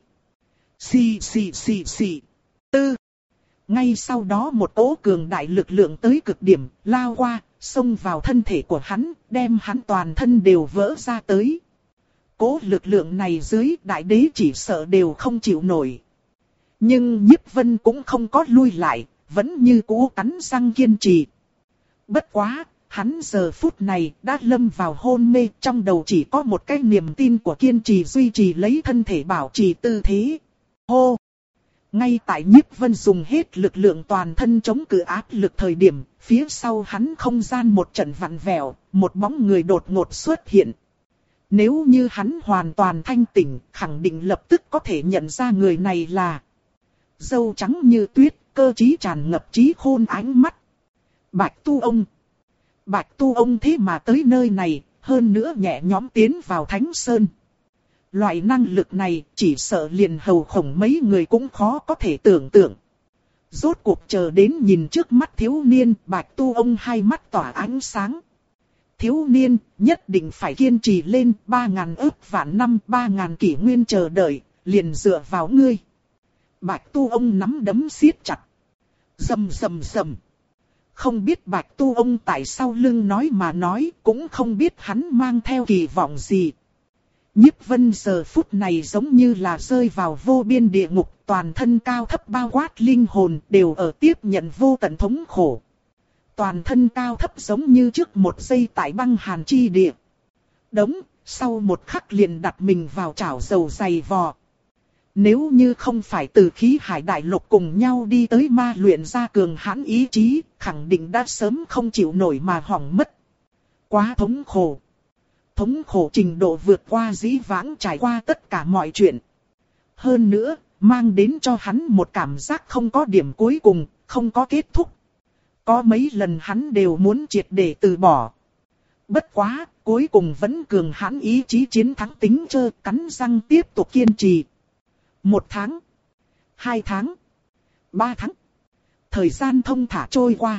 Xì xì xì xì. Tư. Ngay sau đó một cỗ cường đại lực lượng tới cực điểm, lao qua, xông vào thân thể của hắn, đem hắn toàn thân đều vỡ ra tới. Cỗ lực lượng này dưới đại đế chỉ sợ đều không chịu nổi. Nhưng Nhiếp Vân cũng không có lui lại, vẫn như cũ cắn răng kiên trì. Bất quá, hắn giờ phút này đã lâm vào hôn mê, trong đầu chỉ có một cái niềm tin của kiên trì duy trì lấy thân thể bảo trì tư thế. Hô! Ngay tại Nhiếp Vân dùng hết lực lượng toàn thân chống cự áp lực thời điểm, phía sau hắn không gian một trận vặn vẹo, một bóng người đột ngột xuất hiện. Nếu như hắn hoàn toàn thanh tỉnh, khẳng định lập tức có thể nhận ra người này là râu trắng như tuyết, cơ trí tràn ngập trí khôn ánh mắt. Bạch Tu Ông. Bạch Tu Ông thế mà tới nơi này, hơn nữa nhẹ nhõm tiến vào Thánh Sơn. Loại năng lực này chỉ sợ liền hầu khổng mấy người cũng khó có thể tưởng tượng. Rốt cuộc chờ đến nhìn trước mắt thiếu niên, Bạch Tu Ông hai mắt tỏa ánh sáng. Thiếu niên nhất định phải kiên trì lên, ba ngàn ức vạn năm, ba ngàn kỷ nguyên chờ đợi, liền dựa vào ngươi. Bạch Tu Ông nắm đấm siết chặt. Rầm rầm rầm. Không biết Bạch Tu ông tại sau lưng nói mà nói, cũng không biết hắn mang theo kỳ vọng gì. Nhiếp Vân giờ phút này giống như là rơi vào vô biên địa ngục, toàn thân cao thấp bao quát linh hồn đều ở tiếp nhận vô tận thống khổ. Toàn thân cao thấp giống như trước một giây tại băng hàn chi địa. Đống, sau một khắc liền đặt mình vào chảo dầu dày vò. Nếu như không phải từ khí hải đại lục cùng nhau đi tới ma luyện ra cường hãn ý chí, khẳng định đã sớm không chịu nổi mà hỏng mất. Quá thống khổ. Thống khổ trình độ vượt qua dĩ vãng trải qua tất cả mọi chuyện. Hơn nữa, mang đến cho hắn một cảm giác không có điểm cuối cùng, không có kết thúc. Có mấy lần hắn đều muốn triệt để từ bỏ. Bất quá, cuối cùng vẫn cường hãn ý chí chiến thắng tính trơ, cắn răng tiếp tục kiên trì. Một tháng, hai tháng, ba tháng. Thời gian thông thả trôi qua.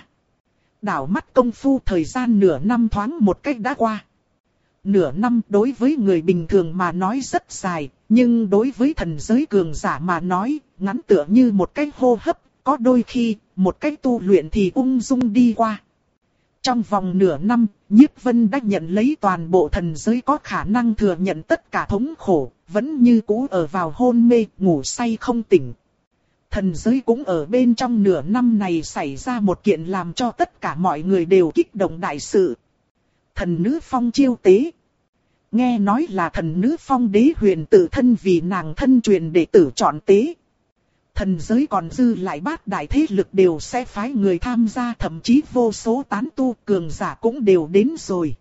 Đảo mắt công phu thời gian nửa năm thoáng một cách đã qua. Nửa năm đối với người bình thường mà nói rất dài, nhưng đối với thần giới cường giả mà nói, ngắn tựa như một cái hô hấp, có đôi khi, một cái tu luyện thì ung dung đi qua. Trong vòng nửa năm, Nhiếp Vân đã nhận lấy toàn bộ thần giới có khả năng thừa nhận tất cả thống khổ, vẫn như cũ ở vào hôn mê, ngủ say không tỉnh. Thần giới cũng ở bên trong nửa năm này xảy ra một kiện làm cho tất cả mọi người đều kích động đại sự. Thần nữ phong chiêu tế. Nghe nói là thần nữ phong đế huyền tự thân vì nàng thân truyền đệ tử chọn tế. Thần giới còn dư lại bát đại thế lực đều sẽ phái người tham gia, thậm chí vô số tán tu cường giả cũng đều đến rồi.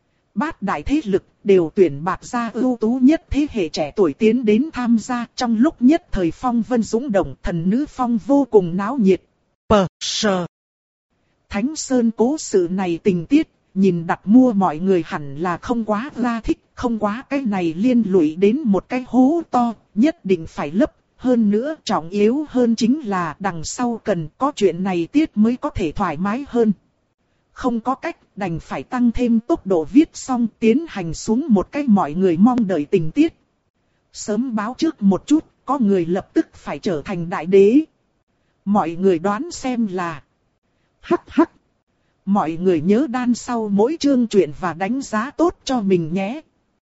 Bát đại thế lực đều tuyển bạc ra ưu tú nhất thế hệ trẻ tuổi tiến đến tham gia. Trong lúc nhất thời phong vân dũng động, thần nữ phong vô cùng náo nhiệt. Pờ sờ. Thánh Sơn cố sự này tình tiết, nhìn đặt mua mọi người hẳn là không quá ra thích, không quá cái này liên lụy đến một cái hố to, nhất định phải lấp. Hơn nữa trọng yếu hơn chính là đằng sau cần có chuyện này tiết mới có thể thoải mái hơn. Không có cách, đành phải tăng thêm tốc độ viết xong tiến hành xuống một cách mọi người mong đợi tình tiết. Sớm báo trước một chút, có người lập tức phải trở thành đại đế. Mọi người đoán xem là... Hắc hắc. Mọi người nhớ đan sau mỗi chương truyện và đánh giá tốt cho mình nhé.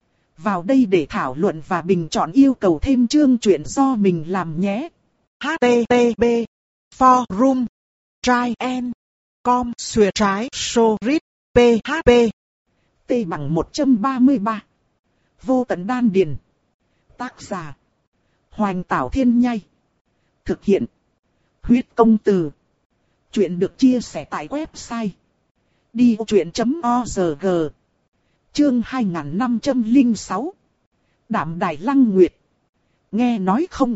Vào đây để thảo luận và bình chọn yêu cầu thêm chương truyện do mình làm nhé. H T T P Forum Try and Com Xuyệt trái Sorit P H P T bằng một trăm ba mươi ba. Vô tận đan điền. Tác giả Hoành Tảo Thiên Nhai. Thực hiện Huyết Công Từ. Chuyện được chia sẻ tại website đi vô chuyện chấm org. Chương hai nghìn năm trăm lẻ sáu. Đạm Đài Lăng Nguyệt. Nghe nói không?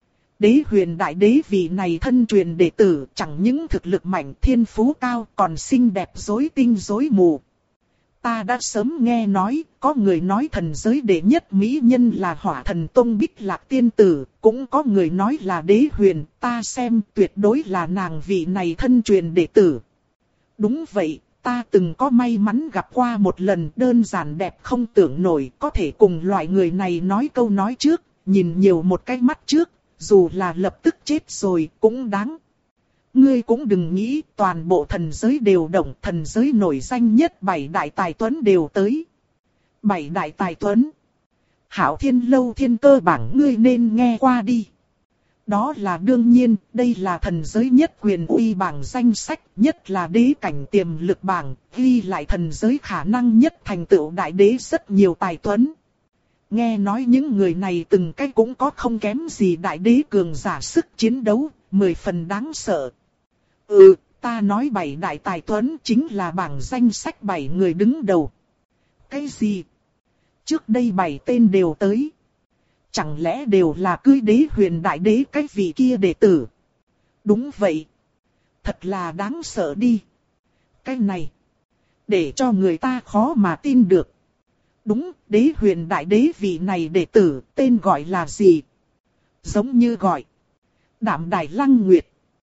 Đế huyền đại đế vị này thân truyền đệ tử chẳng những thực lực mạnh thiên phú cao còn xinh đẹp rối tinh rối mù. Ta đã sớm nghe nói, có người nói thần giới đệ nhất mỹ nhân là Hỏa Thần Tông Bích Lạc tiên tử, cũng có người nói là đế huyền, ta xem tuyệt đối là nàng vị này thân truyền đệ tử. Đúng vậy. Ta từng có may mắn gặp qua một lần, đơn giản đẹp không tưởng nổi, có thể cùng loại người này nói câu nói trước, nhìn nhiều một cái mắt trước, dù là lập tức chết rồi cũng đáng. Ngươi cũng đừng nghĩ toàn bộ thần giới đều động, thần giới nổi danh nhất bảy đại tài tuấn đều tới. Bảy đại tài tuấn. Hảo Thiên Lâu Thiên Cơ bảng ngươi nên nghe qua đi. Đó là đương nhiên, đây là thần giới nhất quyền uy bảng danh sách, nhất là đế cảnh tiềm lực bảng, ghi lại thần giới khả năng nhất thành tựu đại đế rất nhiều tài tuấn. Nghe nói những người này từng cái cũng có không kém gì đại đế cường giả sức chiến đấu, mười phần đáng sợ. Ừ, ta nói bảy đại tài tuấn chính là bảng danh sách bảy người đứng đầu. Cái gì? Trước đây bảy tên đều tới. Chẳng lẽ đều là cưới đế huyền đại đế cái vị kia đệ tử? Đúng vậy. Thật là đáng sợ đi. Cái này. Để cho người ta khó mà tin được. Đúng, đế huyền đại đế vị này đệ tử, tên gọi là gì? Giống như gọi. Đạm Đài Lăng Nguyệt.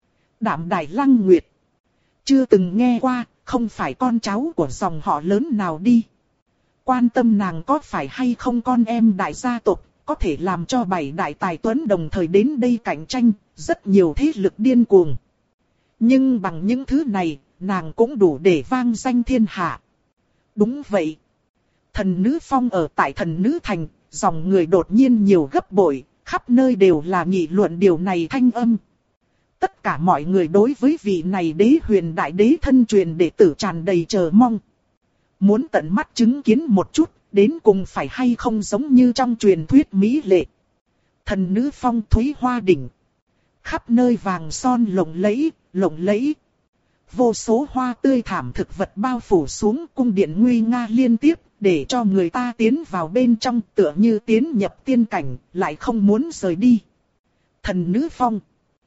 Đạm Đài Lăng Nguyệt. Chưa từng nghe qua, không phải con cháu của dòng họ lớn nào đi. Quan tâm nàng có phải hay không con em đại gia tộc. Có thể làm cho bảy đại tài tuấn đồng thời đến đây cạnh tranh, rất nhiều thế lực điên cuồng. Nhưng bằng những thứ này, nàng cũng đủ để vang danh thiên hạ. Đúng vậy. Thần nữ phong ở tại thần nữ thành, dòng người đột nhiên nhiều gấp bội, khắp nơi đều là nghị luận điều này thanh âm. Tất cả mọi người đối với vị này đế huyền đại đế thân truyền đệ tử tràn đầy chờ mong. Muốn tận mắt chứng kiến một chút, đến cùng phải hay không giống như trong truyền thuyết mỹ lệ. Thần nữ phong thúy hoa đỉnh. Khắp nơi vàng son lộng lẫy, lộng lẫy. Vô số hoa tươi thảm thực vật bao phủ xuống, cung điện nguy nga liên tiếp, để cho người ta tiến vào bên trong tựa như tiến nhập tiên cảnh, lại không muốn rời đi. Thần nữ phong.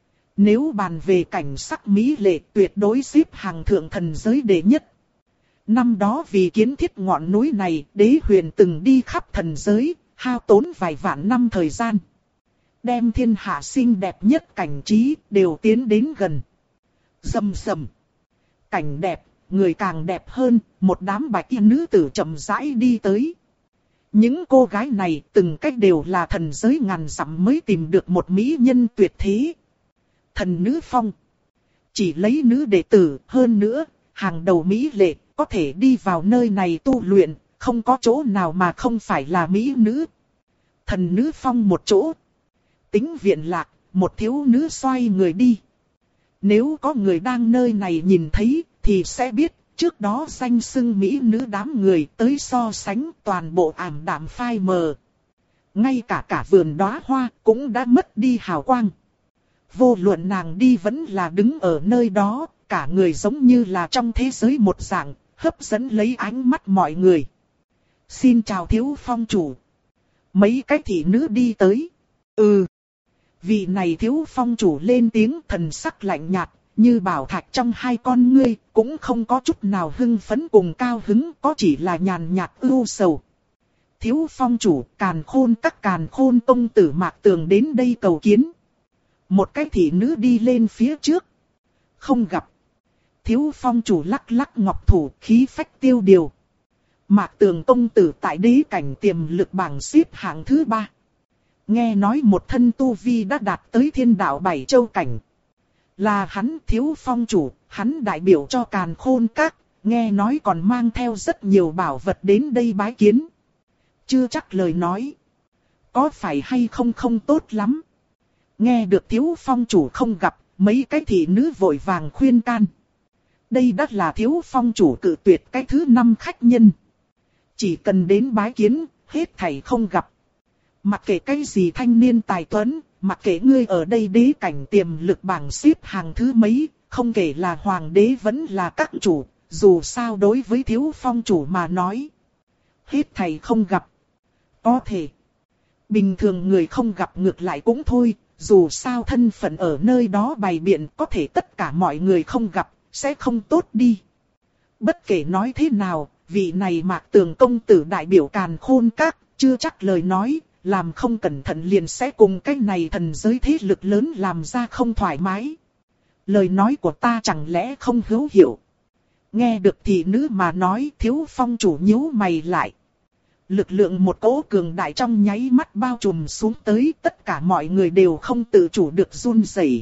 Nếu bàn về cảnh sắc mỹ lệ, tuyệt đối xếp hàng thượng thần giới đệ nhất. Năm đó vì kiến thiết ngọn núi này, đế huyền từng đi khắp thần giới, hao tốn vài vạn năm thời gian. Đem thiên hạ xinh đẹp nhất cảnh trí đều tiến đến gần. Rầm rầm. Cảnh đẹp, người càng đẹp hơn, một đám bạch y nữ tử chậm rãi đi tới. Những cô gái này từng cách đều là thần giới ngàn dặm mới tìm được một mỹ nhân tuyệt thế. Thần nữ phong. Chỉ lấy nữ đệ tử, hơn nữa, hàng đầu mỹ lệ, có thể đi vào nơi này tu luyện, không có chỗ nào mà không phải là mỹ nữ. Thần nữ phong một chỗ. Tính viện lạc, một thiếu nữ xoay người đi. Nếu có người đang nơi này nhìn thấy, thì sẽ biết, trước đó danh xưng mỹ nữ đám người tới so sánh toàn bộ ảm đạm phai mờ. Ngay cả cả vườn đóa hoa cũng đã mất đi hào quang. Vô luận nàng đi vẫn là đứng ở nơi đó, cả người giống như là trong thế giới một dạng, hấp dẫn lấy ánh mắt mọi người. Xin chào thiếu phong chủ. Mấy cái thị nữ đi tới. Ừ. Vị này thiếu phong chủ lên tiếng thần sắc lạnh nhạt, như bảo thạch trong hai con ngươi, cũng không có chút nào hưng phấn cùng cao hứng, có chỉ là nhàn nhạt ưu sầu. Thiếu phong chủ, càn khôn các càn khôn tông tử Mạc Tường đến đây cầu kiến. Một cái thị nữ đi lên phía trước. Không gặp. Thiếu phong chủ lắc lắc ngọc thủ, khí phách tiêu điều. Mạc Tường tông tử tại đế cảnh tiềm lực bảng xếp hạng thứ ba. Nghe nói một thân tu vi đã đạt tới thiên đạo bảy châu cảnh. Là hắn thiếu phong chủ, hắn đại biểu cho càn khôn các, nghe nói còn mang theo rất nhiều bảo vật đến đây bái kiến. Chưa chắc lời nói. Có phải hay không không tốt lắm. Nghe được thiếu phong chủ không gặp, mấy cái thị nữ vội vàng khuyên can. Đây đã là thiếu phong chủ cự tuyệt cái thứ năm khách nhân. Chỉ cần đến bái kiến, hết thảy không gặp. Mặc kệ cái gì thanh niên tài tuấn, mặc kệ ngươi ở đây đế cảnh tiềm lực bảng xếp hàng thứ mấy, không kể là hoàng đế vẫn là các chủ, dù sao đối với thiếu phong chủ mà nói. Hết thảy không gặp. Có thể. Bình thường người không gặp ngược lại cũng thôi, dù sao thân phận ở nơi đó bày biện có thể tất cả mọi người không gặp, sẽ không tốt đi. Bất kể nói thế nào, vị này Mạc Tường công tử đại biểu càn khôn các, chưa chắc lời nói, làm không cẩn thận liền sẽ cùng cái này thần giới thế lực lớn làm ra không thoải mái. Lời nói của ta chẳng lẽ không hữu hiệu. Nghe được thị nữ mà nói thiếu phong chủ nhíu mày lại. Lực lượng một cỗ cường đại trong nháy mắt bao trùm xuống tới, tất cả mọi người đều không tự chủ được run rẩy.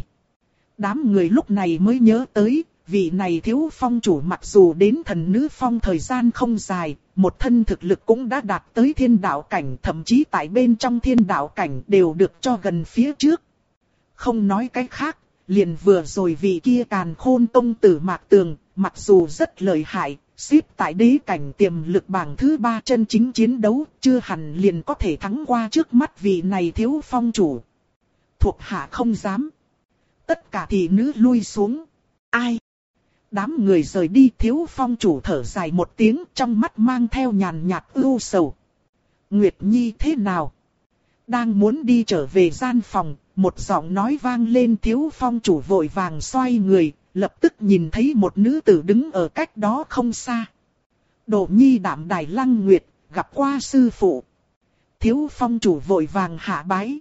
Đám người lúc này mới nhớ tới, vị này thiếu phong chủ mặc dù đến thần nữ phong thời gian không dài, một thân thực lực cũng đã đạt tới thiên đạo cảnh, thậm chí tại bên trong thiên đạo cảnh đều được cho gần phía trước. Không nói cái khác, liền vừa rồi vị kia càn khôn tông tử Mạc Tường, mặc dù rất lợi hại, xếp tại đế cảnh tiềm lực bảng thứ ba chân chính chiến đấu, chưa hẳn liền có thể thắng qua trước mắt vị này thiếu phong chủ. Thuộc hạ không dám. Tất cả thị nữ lui xuống. Ai? Đám người rời đi, thiếu phong chủ thở dài một tiếng, trong mắt mang theo nhàn nhạt ưu sầu. Nguyệt Nhi thế nào? Đang muốn đi trở về gian phòng, một giọng nói vang lên, thiếu phong chủ vội vàng xoay người, lập tức nhìn thấy một nữ tử đứng ở cách đó không xa. Đỗ Nhi Đạm Đài Lăng Nguyệt, gặp qua sư phụ. Thiếu phong chủ vội vàng hạ bái.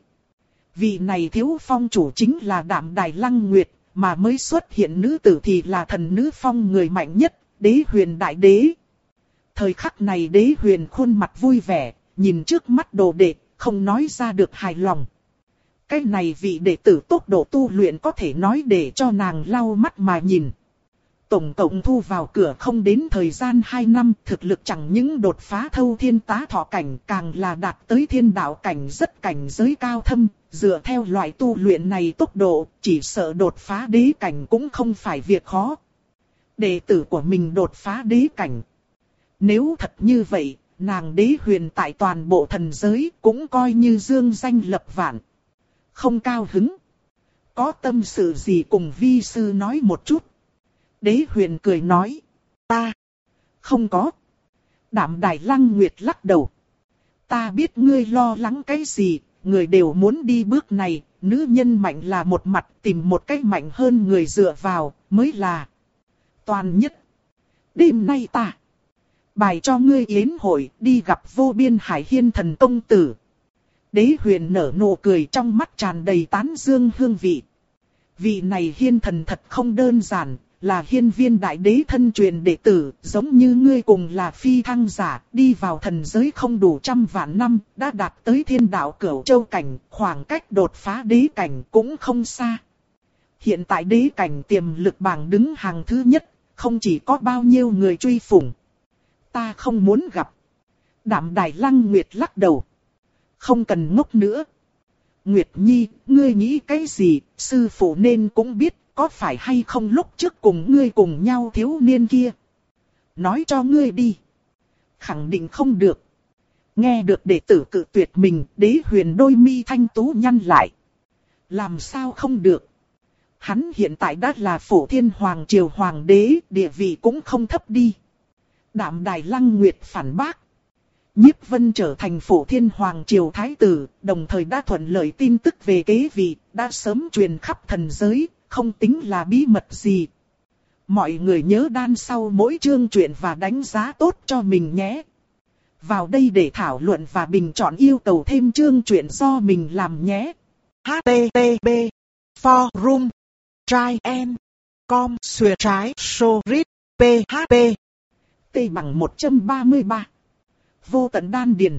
Vị này thiếu phong chủ chính là Đạm Đài Lăng Nguyệt, mà mới xuất hiện nữ tử thì là thần nữ phong người mạnh nhất, đế huyền đại đế. Thời khắc này đế huyền khuôn mặt vui vẻ, nhìn trước mắt đồ đệ, không nói ra được hài lòng. Cái này vị đệ tử tốc độ tu luyện có thể nói để cho nàng lau mắt mà nhìn. Tổng cộng thu vào cửa không đến thời gian hai năm, thực lực chẳng những đột phá thâu thiên tá thọ cảnh, càng là đạt tới thiên đạo cảnh, rất cảnh giới cao thâm. Dựa theo loại tu luyện này tốc độ, chỉ sợ đột phá đế cảnh cũng không phải việc khó. Đệ tử của mình đột phá đế cảnh. Nếu thật như vậy, nàng Đế Huyền tại toàn bộ thần giới cũng coi như dương danh lập vạn. Không cao hứng. Có tâm sự gì cùng vi sư nói một chút. Đế Huyền cười nói. Ta. Không có. Đạm Đài Lăng Nguyệt lắc đầu. Ta biết ngươi lo lắng cái gì, người đều muốn đi bước này, nữ nhân mạnh là một mặt, tìm một cách mạnh hơn người dựa vào, mới là toàn nhất. Đêm nay ta bài cho ngươi yến hội, đi gặp vô biên Hải Hiên thần công tử. Đế Huyền nở nụ cười, trong mắt tràn đầy tán dương hương vị. Vị này Hiên thần thật không đơn giản, là hiên viên đại đế thân truyền đệ tử, giống như ngươi cùng là phi thăng giả, đi vào thần giới không đủ trăm vạn năm, đã đạt tới thiên đạo cửu châu cảnh, khoảng cách đột phá đế cảnh cũng không xa. Hiện tại đế cảnh tiềm lực bảng đứng hàng thứ nhất, không chỉ có bao nhiêu người truy phủng. Ta không muốn gặp. Đạm Đài Lăng Nguyệt lắc đầu. Không cần ngốc nữa. Nguyệt Nhi, ngươi nghĩ cái gì, sư phụ nên cũng biết, có phải hay không lúc trước cùng ngươi cùng nhau thiếu niên kia. Nói cho ngươi đi. Khẳng định không được. Nghe được đệ tử cự tuyệt mình, Đế Huyền đôi mi thanh tú nhăn lại. Làm sao không được. Hắn hiện tại đã là Phổ Thiên Hoàng Triều Hoàng đế, địa vị cũng không thấp đi. Đạm Đài Lăng Nguyệt phản bác. Nhiếp Vân trở thành Phổ Thiên Hoàng Triều Thái tử, đồng thời đã thuận lợi tin tức về kế vị, đã sớm truyền khắp thần giới, không tính là bí mật gì. Mọi người nhớ đan sau mỗi chương truyện và đánh giá tốt cho mình nhé. Vào đây để thảo luận và bình chọn yêu cầu thêm chương truyện do mình làm nhé. H T T P Forum Try and Com Xuyệt trái Sorit P H P T bằng một trăm ba mươi ba. Vô tận đan điền.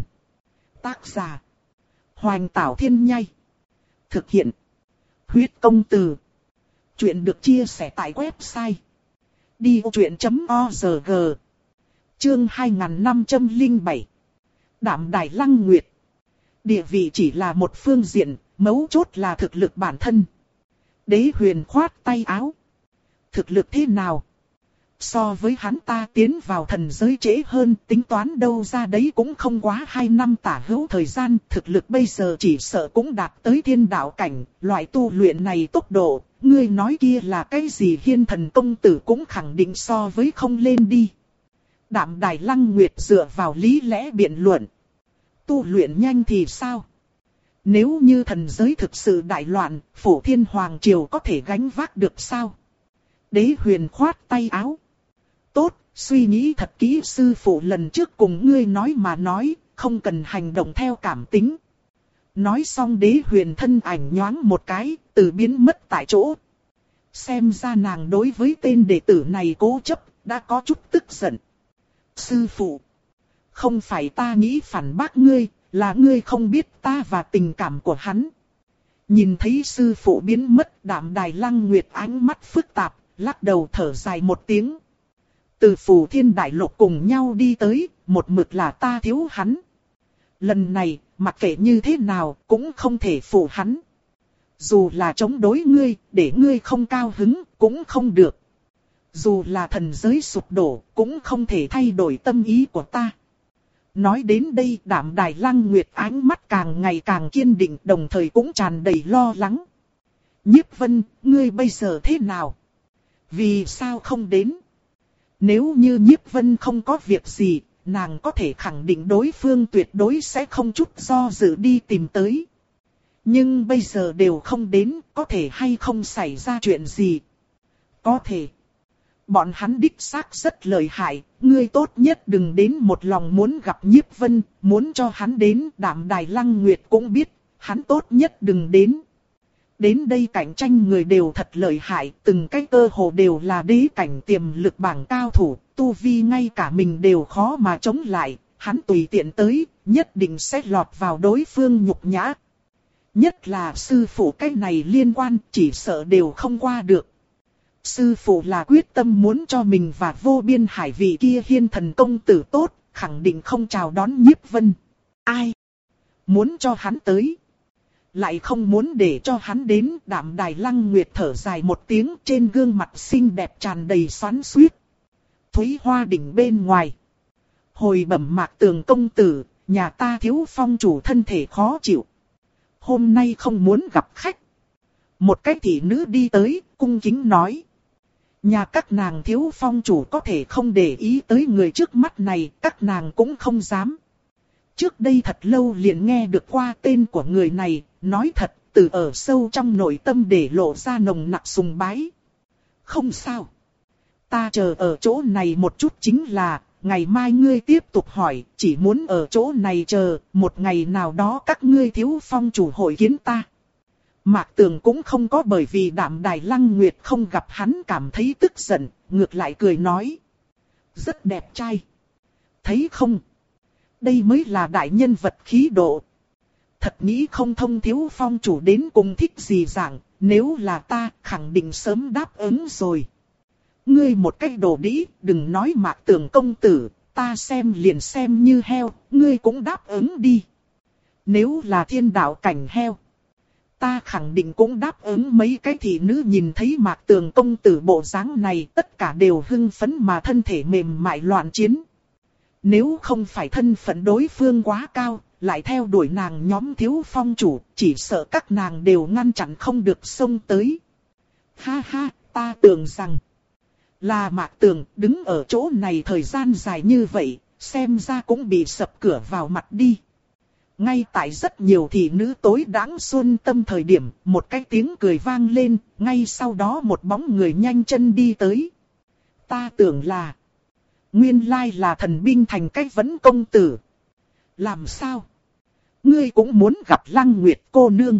Tác giả Hoành Tảo Thiên Nhai. Thực hiện Huyết Công Từ. Chuyện được chia sẻ tại website đi ô chuyện chấm org. Chương hai nghìn năm trăm lẻ bảy. Đạm Đài Lăng Nguyệt. Địa vị chỉ là một phương diện, mấu chốt là thực lực bản thân. Đế Huyền khoát tay áo. Thực lực thế nào? So với hắn ta tiến vào thần giới trễ hơn, tính toán đâu ra đấy cũng không quá hai năm tả hữu thời gian, thực lực bây giờ chỉ sợ cũng đạt tới thiên đạo cảnh, loại tu luyện này tốc độ, ngươi nói kia là cái gì Hiên thần công tử cũng khẳng định so với không lên đi. Đạm Đài Lăng Nguyệt dựa vào lý lẽ biện luận. Tu luyện nhanh thì sao? Nếu như thần giới thực sự đại loạn, Phổ Thiên Hoàng Triều có thể gánh vác được sao? Đế Huyền khoát tay áo. Tốt, suy nghĩ thật kỹ, sư phụ lần trước cùng ngươi nói mà nói, không cần hành động theo cảm tính. Nói xong Đế Huyền thân ảnh nhoáng một cái, từ biến mất tại chỗ. Xem ra nàng đối với tên đệ tử này cố chấp, đã có chút tức giận. Sư phụ, không phải ta nghĩ phản bác ngươi, là ngươi không biết ta và tình cảm của hắn. Nhìn thấy sư phụ biến mất, Đạm Đài Lăng Nguyệt ánh mắt phức tạp, lắc đầu thở dài một tiếng. Từ Phù Thiên Đại Lục cùng nhau đi tới, một mực là ta thiếu hắn. Lần này, mặc kệ như thế nào, cũng không thể phụ hắn. Dù là chống đối ngươi, để ngươi không cao hứng, cũng không được. Dù là thần giới sụp đổ, cũng không thể thay đổi tâm ý của ta. Nói đến đây, Đạm Đài Lăng Nguyệt ánh mắt càng ngày càng kiên định, đồng thời cũng tràn đầy lo lắng. Nhiếp Vân, ngươi bây giờ thế nào? Vì sao không đến? Nếu như Nhiếp Vân không có việc gì, nàng có thể khẳng định đối phương tuyệt đối sẽ không chút do dự đi tìm tới. Nhưng bây giờ đều không đến, có thể hay không xảy ra chuyện gì? Có thể. Bọn hắn đích xác rất lợi hại, ngươi tốt nhất đừng đến một lòng muốn gặp Nhiếp Vân, muốn cho hắn đến. Đạm Đài Lăng Nguyệt cũng biết, hắn tốt nhất đừng đến. Đến đây cạnh tranh người đều thật lợi hại, từng cái cơ hồ đều là đế cảnh tiềm lực bảng cao thủ, tu vi ngay cả mình đều khó mà chống lại, hắn tùy tiện tới, nhất định sẽ lọt vào đối phương nhục nhã. Nhất là sư phụ cái này liên quan, chỉ sợ đều không qua được. sư phụ là quyết tâm muốn cho mình và Vô Biên Hải vị kia hiên thần công tử tốt, khẳng định không chào đón Nhiếp Vân. Ai muốn cho hắn tới, lại không muốn để cho hắn đến. Đạm Đài Lăng Nguyệt thở dài một tiếng, trên gương mặt xinh đẹp tràn đầy xoắn xuýt. Thúy Hoa đỉnh bên ngoài, hồi bẩm Mạc Tường công tử, nhà ta Thiếu Phong chủ thân thể khó chịu, hôm nay không muốn gặp khách. Một cái thị nữ đi tới, cung kính nói. Nhà các nàng Thiếu Phong chủ có thể không để ý tới người trước mắt này, các nàng cũng không dám. Trước đây thật lâu liền nghe được qua tên của người này, nói thật, từ ở sâu trong nội tâm để lộ ra nồng nặc sùng bái. Không sao. Ta chờ ở chỗ này một chút chính là, ngày mai ngươi tiếp tục hỏi, chỉ muốn ở chỗ này chờ, một ngày nào đó các ngươi Thiếu Phong chủ hội kiến ta. Mạc Tường cũng không có bởi vì Đạm Đài Lăng Nguyệt không gặp hắn cảm thấy tức giận, ngược lại cười nói. Rất đẹp trai. Thấy không? Đây mới là đại nhân vật khí độ. Thật nghĩ không thông Thiếu Phong chủ đến cùng thích gì dạng, nếu là ta khẳng định sớm đáp ứng rồi. Ngươi một cách đồ đĩ, đừng nói Mạc Tường công tử, ta xem liền xem như heo, ngươi cũng đáp ứng đi. Nếu là thiên đạo cảnh heo, ta khẳng định cũng đáp ứng. Mấy cái thị nữ nhìn thấy Mạc Tường công tử bộ dáng này, tất cả đều hưng phấn mà thân thể mềm mại loạn chiến. Nếu không phải thân phận đối phương quá cao, lại theo đuổi nàng nhóm Thiếu Phong chủ, chỉ sợ các nàng đều ngăn chặn không được xông tới. Ha ha, ta tưởng rằng là Mạc Tường đứng ở chỗ này thời gian dài như vậy, xem ra cũng bị sập cửa vào mặt đi. Ngay tại rất nhiều thị nữ tối đáng xuân tâm thời điểm, một cái tiếng cười vang lên, ngay sau đó một bóng người nhanh chân đi tới. Ta tưởng là, nguyên lai là Thần Binh Thành Cách Vấn công tử. Làm sao? Ngươi cũng muốn gặp Lăng Nguyệt cô nương?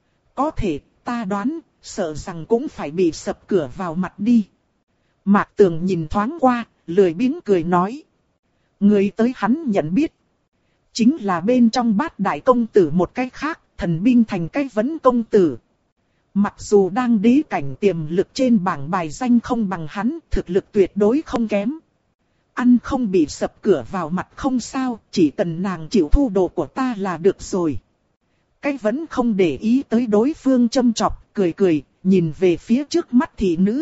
Có thể, ta đoán, sợ rằng cũng phải bị sập cửa vào mặt đi. Mạc Tường nhìn thoáng qua, lười biếng cười nói. Người tới hắn nhận biết, chính là bên trong Bát Đại công tử một cái khác, Thần Binh Thành Cách Vấn công tử. Mặc dù đang đế cảnh tiềm lực trên bảng bài danh không bằng hắn, thực lực tuyệt đối không kém. Ăn không bị sập cửa vào mặt không sao, chỉ cần nàng chịu thu đồ của ta là được rồi. Cách Vấn không để ý tới đối phương châm chọc, cười cười, nhìn về phía trước mắt thị nữ.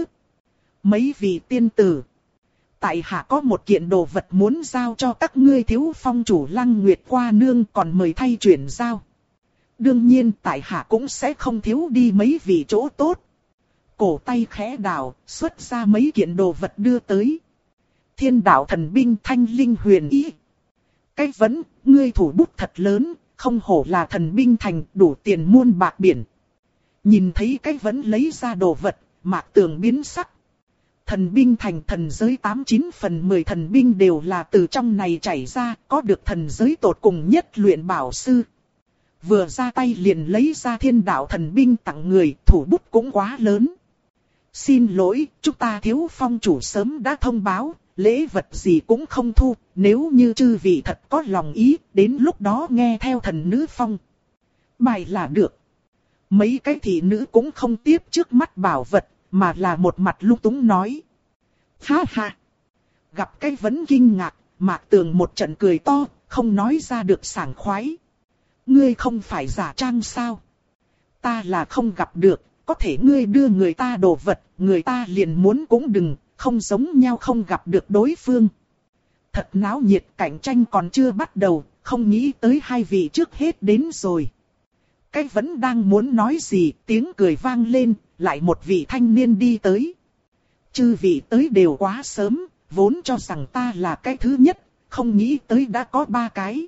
Mấy vị tiên tử, tại hạ có một kiện đồ vật muốn giao cho các ngươi Thiếu Phong chủ Lăng Nguyệt qua nương, còn mời thay chuyển giao. Đương nhiên tại hạ cũng sẽ không thiếu đi mấy vị chỗ tốt. Cổ tay khẽ đảo, xuất ra mấy kiện đồ vật đưa tới. Thiên đạo thần binh thanh linh huyền ý. Cách Vấn, ngươi thủ bút thật lớn, không hổ là Thần Binh Thành, đủ tiền muôn bạc biển. Nhìn thấy Cách Vấn lấy ra đồ vật, Mạc Tường biến sắc. Thần Binh Thành thần giới tám chín phần mười thần binh đều là từ trong này chảy ra, có được thần giới tột cùng nhất luyện bảo sư. Vừa ra tay liền lấy ra thiên đạo thần binh tặng người, thủ bút cũng quá lớn. Xin lỗi, chúng ta Thiếu Phong chủ sớm đã thông báo, lễ vật gì cũng không thu, nếu như chư vị thật có lòng ý, đến lúc đó nghe theo thần nữ phong bài là được. Mấy cái thị nữ cũng không tiếp trước mắt bảo vật, mà là một mặt lung túng nói. Ha ha! Gặp Cách Vấn kinh ngạc, Mạc Tường một trận cười to, không nói ra được sảng khoái. Ngươi không phải giả trang sao? Ta là không gặp được, có thể ngươi đưa người ta đồ vật, người ta liền muốn cũng đừng, không giống nhau không gặp được đối phương. Thật náo nhiệt, cạnh tranh còn chưa bắt đầu, không nghĩ tới hai vị trước hết đến rồi. Cách Vấn đang muốn nói gì, tiếng cười vang lên, lại một vị thanh niên đi tới. Chư vị tới đều quá sớm, vốn cho rằng ta là cái thứ nhất, không nghĩ tới đã có ba cái.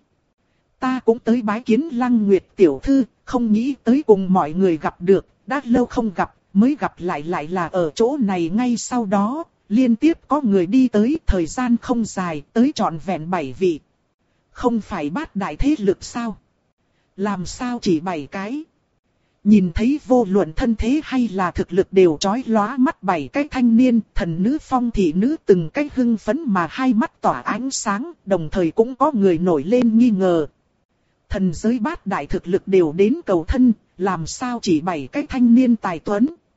Ta cũng tới bái kiến Lăng Nguyệt tiểu thư, không nghĩ tới cùng mọi người gặp được, đã lâu không gặp, mới gặp lại lại là ở chỗ này ngay sau đó, liên tiếp có người đi tới, thời gian không dài, tới trọn vẹn bảy vị. Không phải Bát Đại thế lực sao? Làm sao chỉ bảy cái? Nhìn thấy vô luận thân thế hay là thực lực đều chói lóa mắt bảy cái thanh niên, thần nữ phong thị nữ từng cái hưng phấn mà hai mắt tỏa ánh sáng, đồng thời cũng có người nổi lên nghi ngờ. Thần giới Bát Đại thực lực đều đến cầu thân, làm sao chỉ bảy cái thanh niên tài tuấn?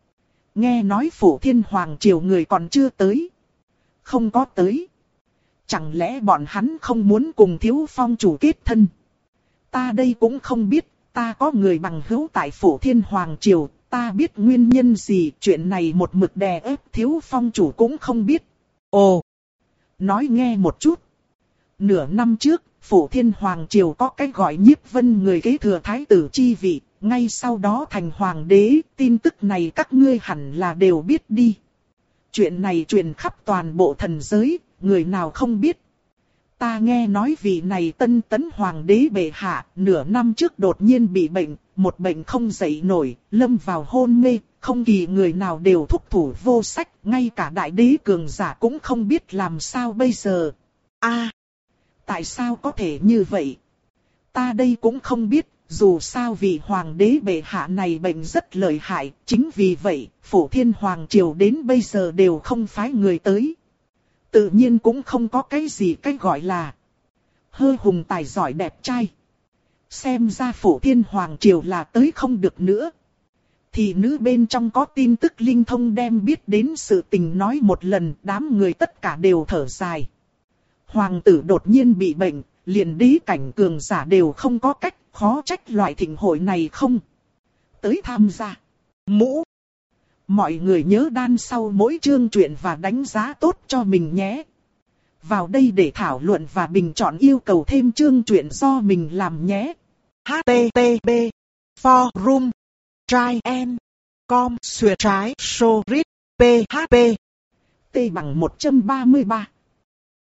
Nghe nói Phổ Thiên Hoàng Triều người còn chưa tới. Không có tới. Chẳng lẽ bọn hắn không muốn cùng Thiếu Phong chủ kết thân? Ta đây cũng không biết, ta có người bằng hữu tại Phổ Thiên Hoàng Triều, ta biết nguyên nhân gì, chuyện này một mực đè ép Thiếu Phong chủ cũng không biết. Ồ! Nói nghe một chút. Nửa năm trước, Phổ Thiên Hoàng Triều có cái gọi Nhiếp Vân người kế thừa thái tử chi vị, ngay sau đó thành hoàng đế, tin tức này các ngươi hẳn là đều biết đi. Chuyện này truyền khắp toàn bộ thần giới, người nào không biết. Ta nghe nói vị này tân tấn hoàng đế bệ hạ, nửa năm trước đột nhiên bị bệnh, một bệnh không dậy nổi, lâm vào hôn mê, không kỳ người nào đều thúc thủ vô sách, ngay cả đại đế cường giả cũng không biết làm sao bây giờ. A, à, tại sao có thể như vậy? Ta đây cũng không biết, dù sao vị hoàng đế bệ hạ này bệnh rất lợi hại, chính vì vậy, Phổ Thiên Hoàng Triều đến bây giờ đều không phái người tới. Tự nhiên cũng không có cái gì cách gọi là hơ hùng tài giỏi đẹp trai. Xem ra Phổ Thiên Hoàng Triều là tới không được nữa. Thì nữ bên trong có tin tức linh thông đem biết đến sự tình nói một lần, đám người tất cả đều thở dài. Hoàng tử đột nhiên bị bệnh, liền đế cảnh cường giả đều không có cách, khó trách loại thịnh hội này không tới tham gia. Mũ. Mọi người nhớ đan sau mỗi chương truyện và đánh giá tốt cho mình nhé. Vào đây để thảo luận và bình chọn yêu cầu thêm chương truyện do mình làm nhé. H T T P Forum Try and Com Xuyệt trái So Read P H P T bằng một trăm ba mươi ba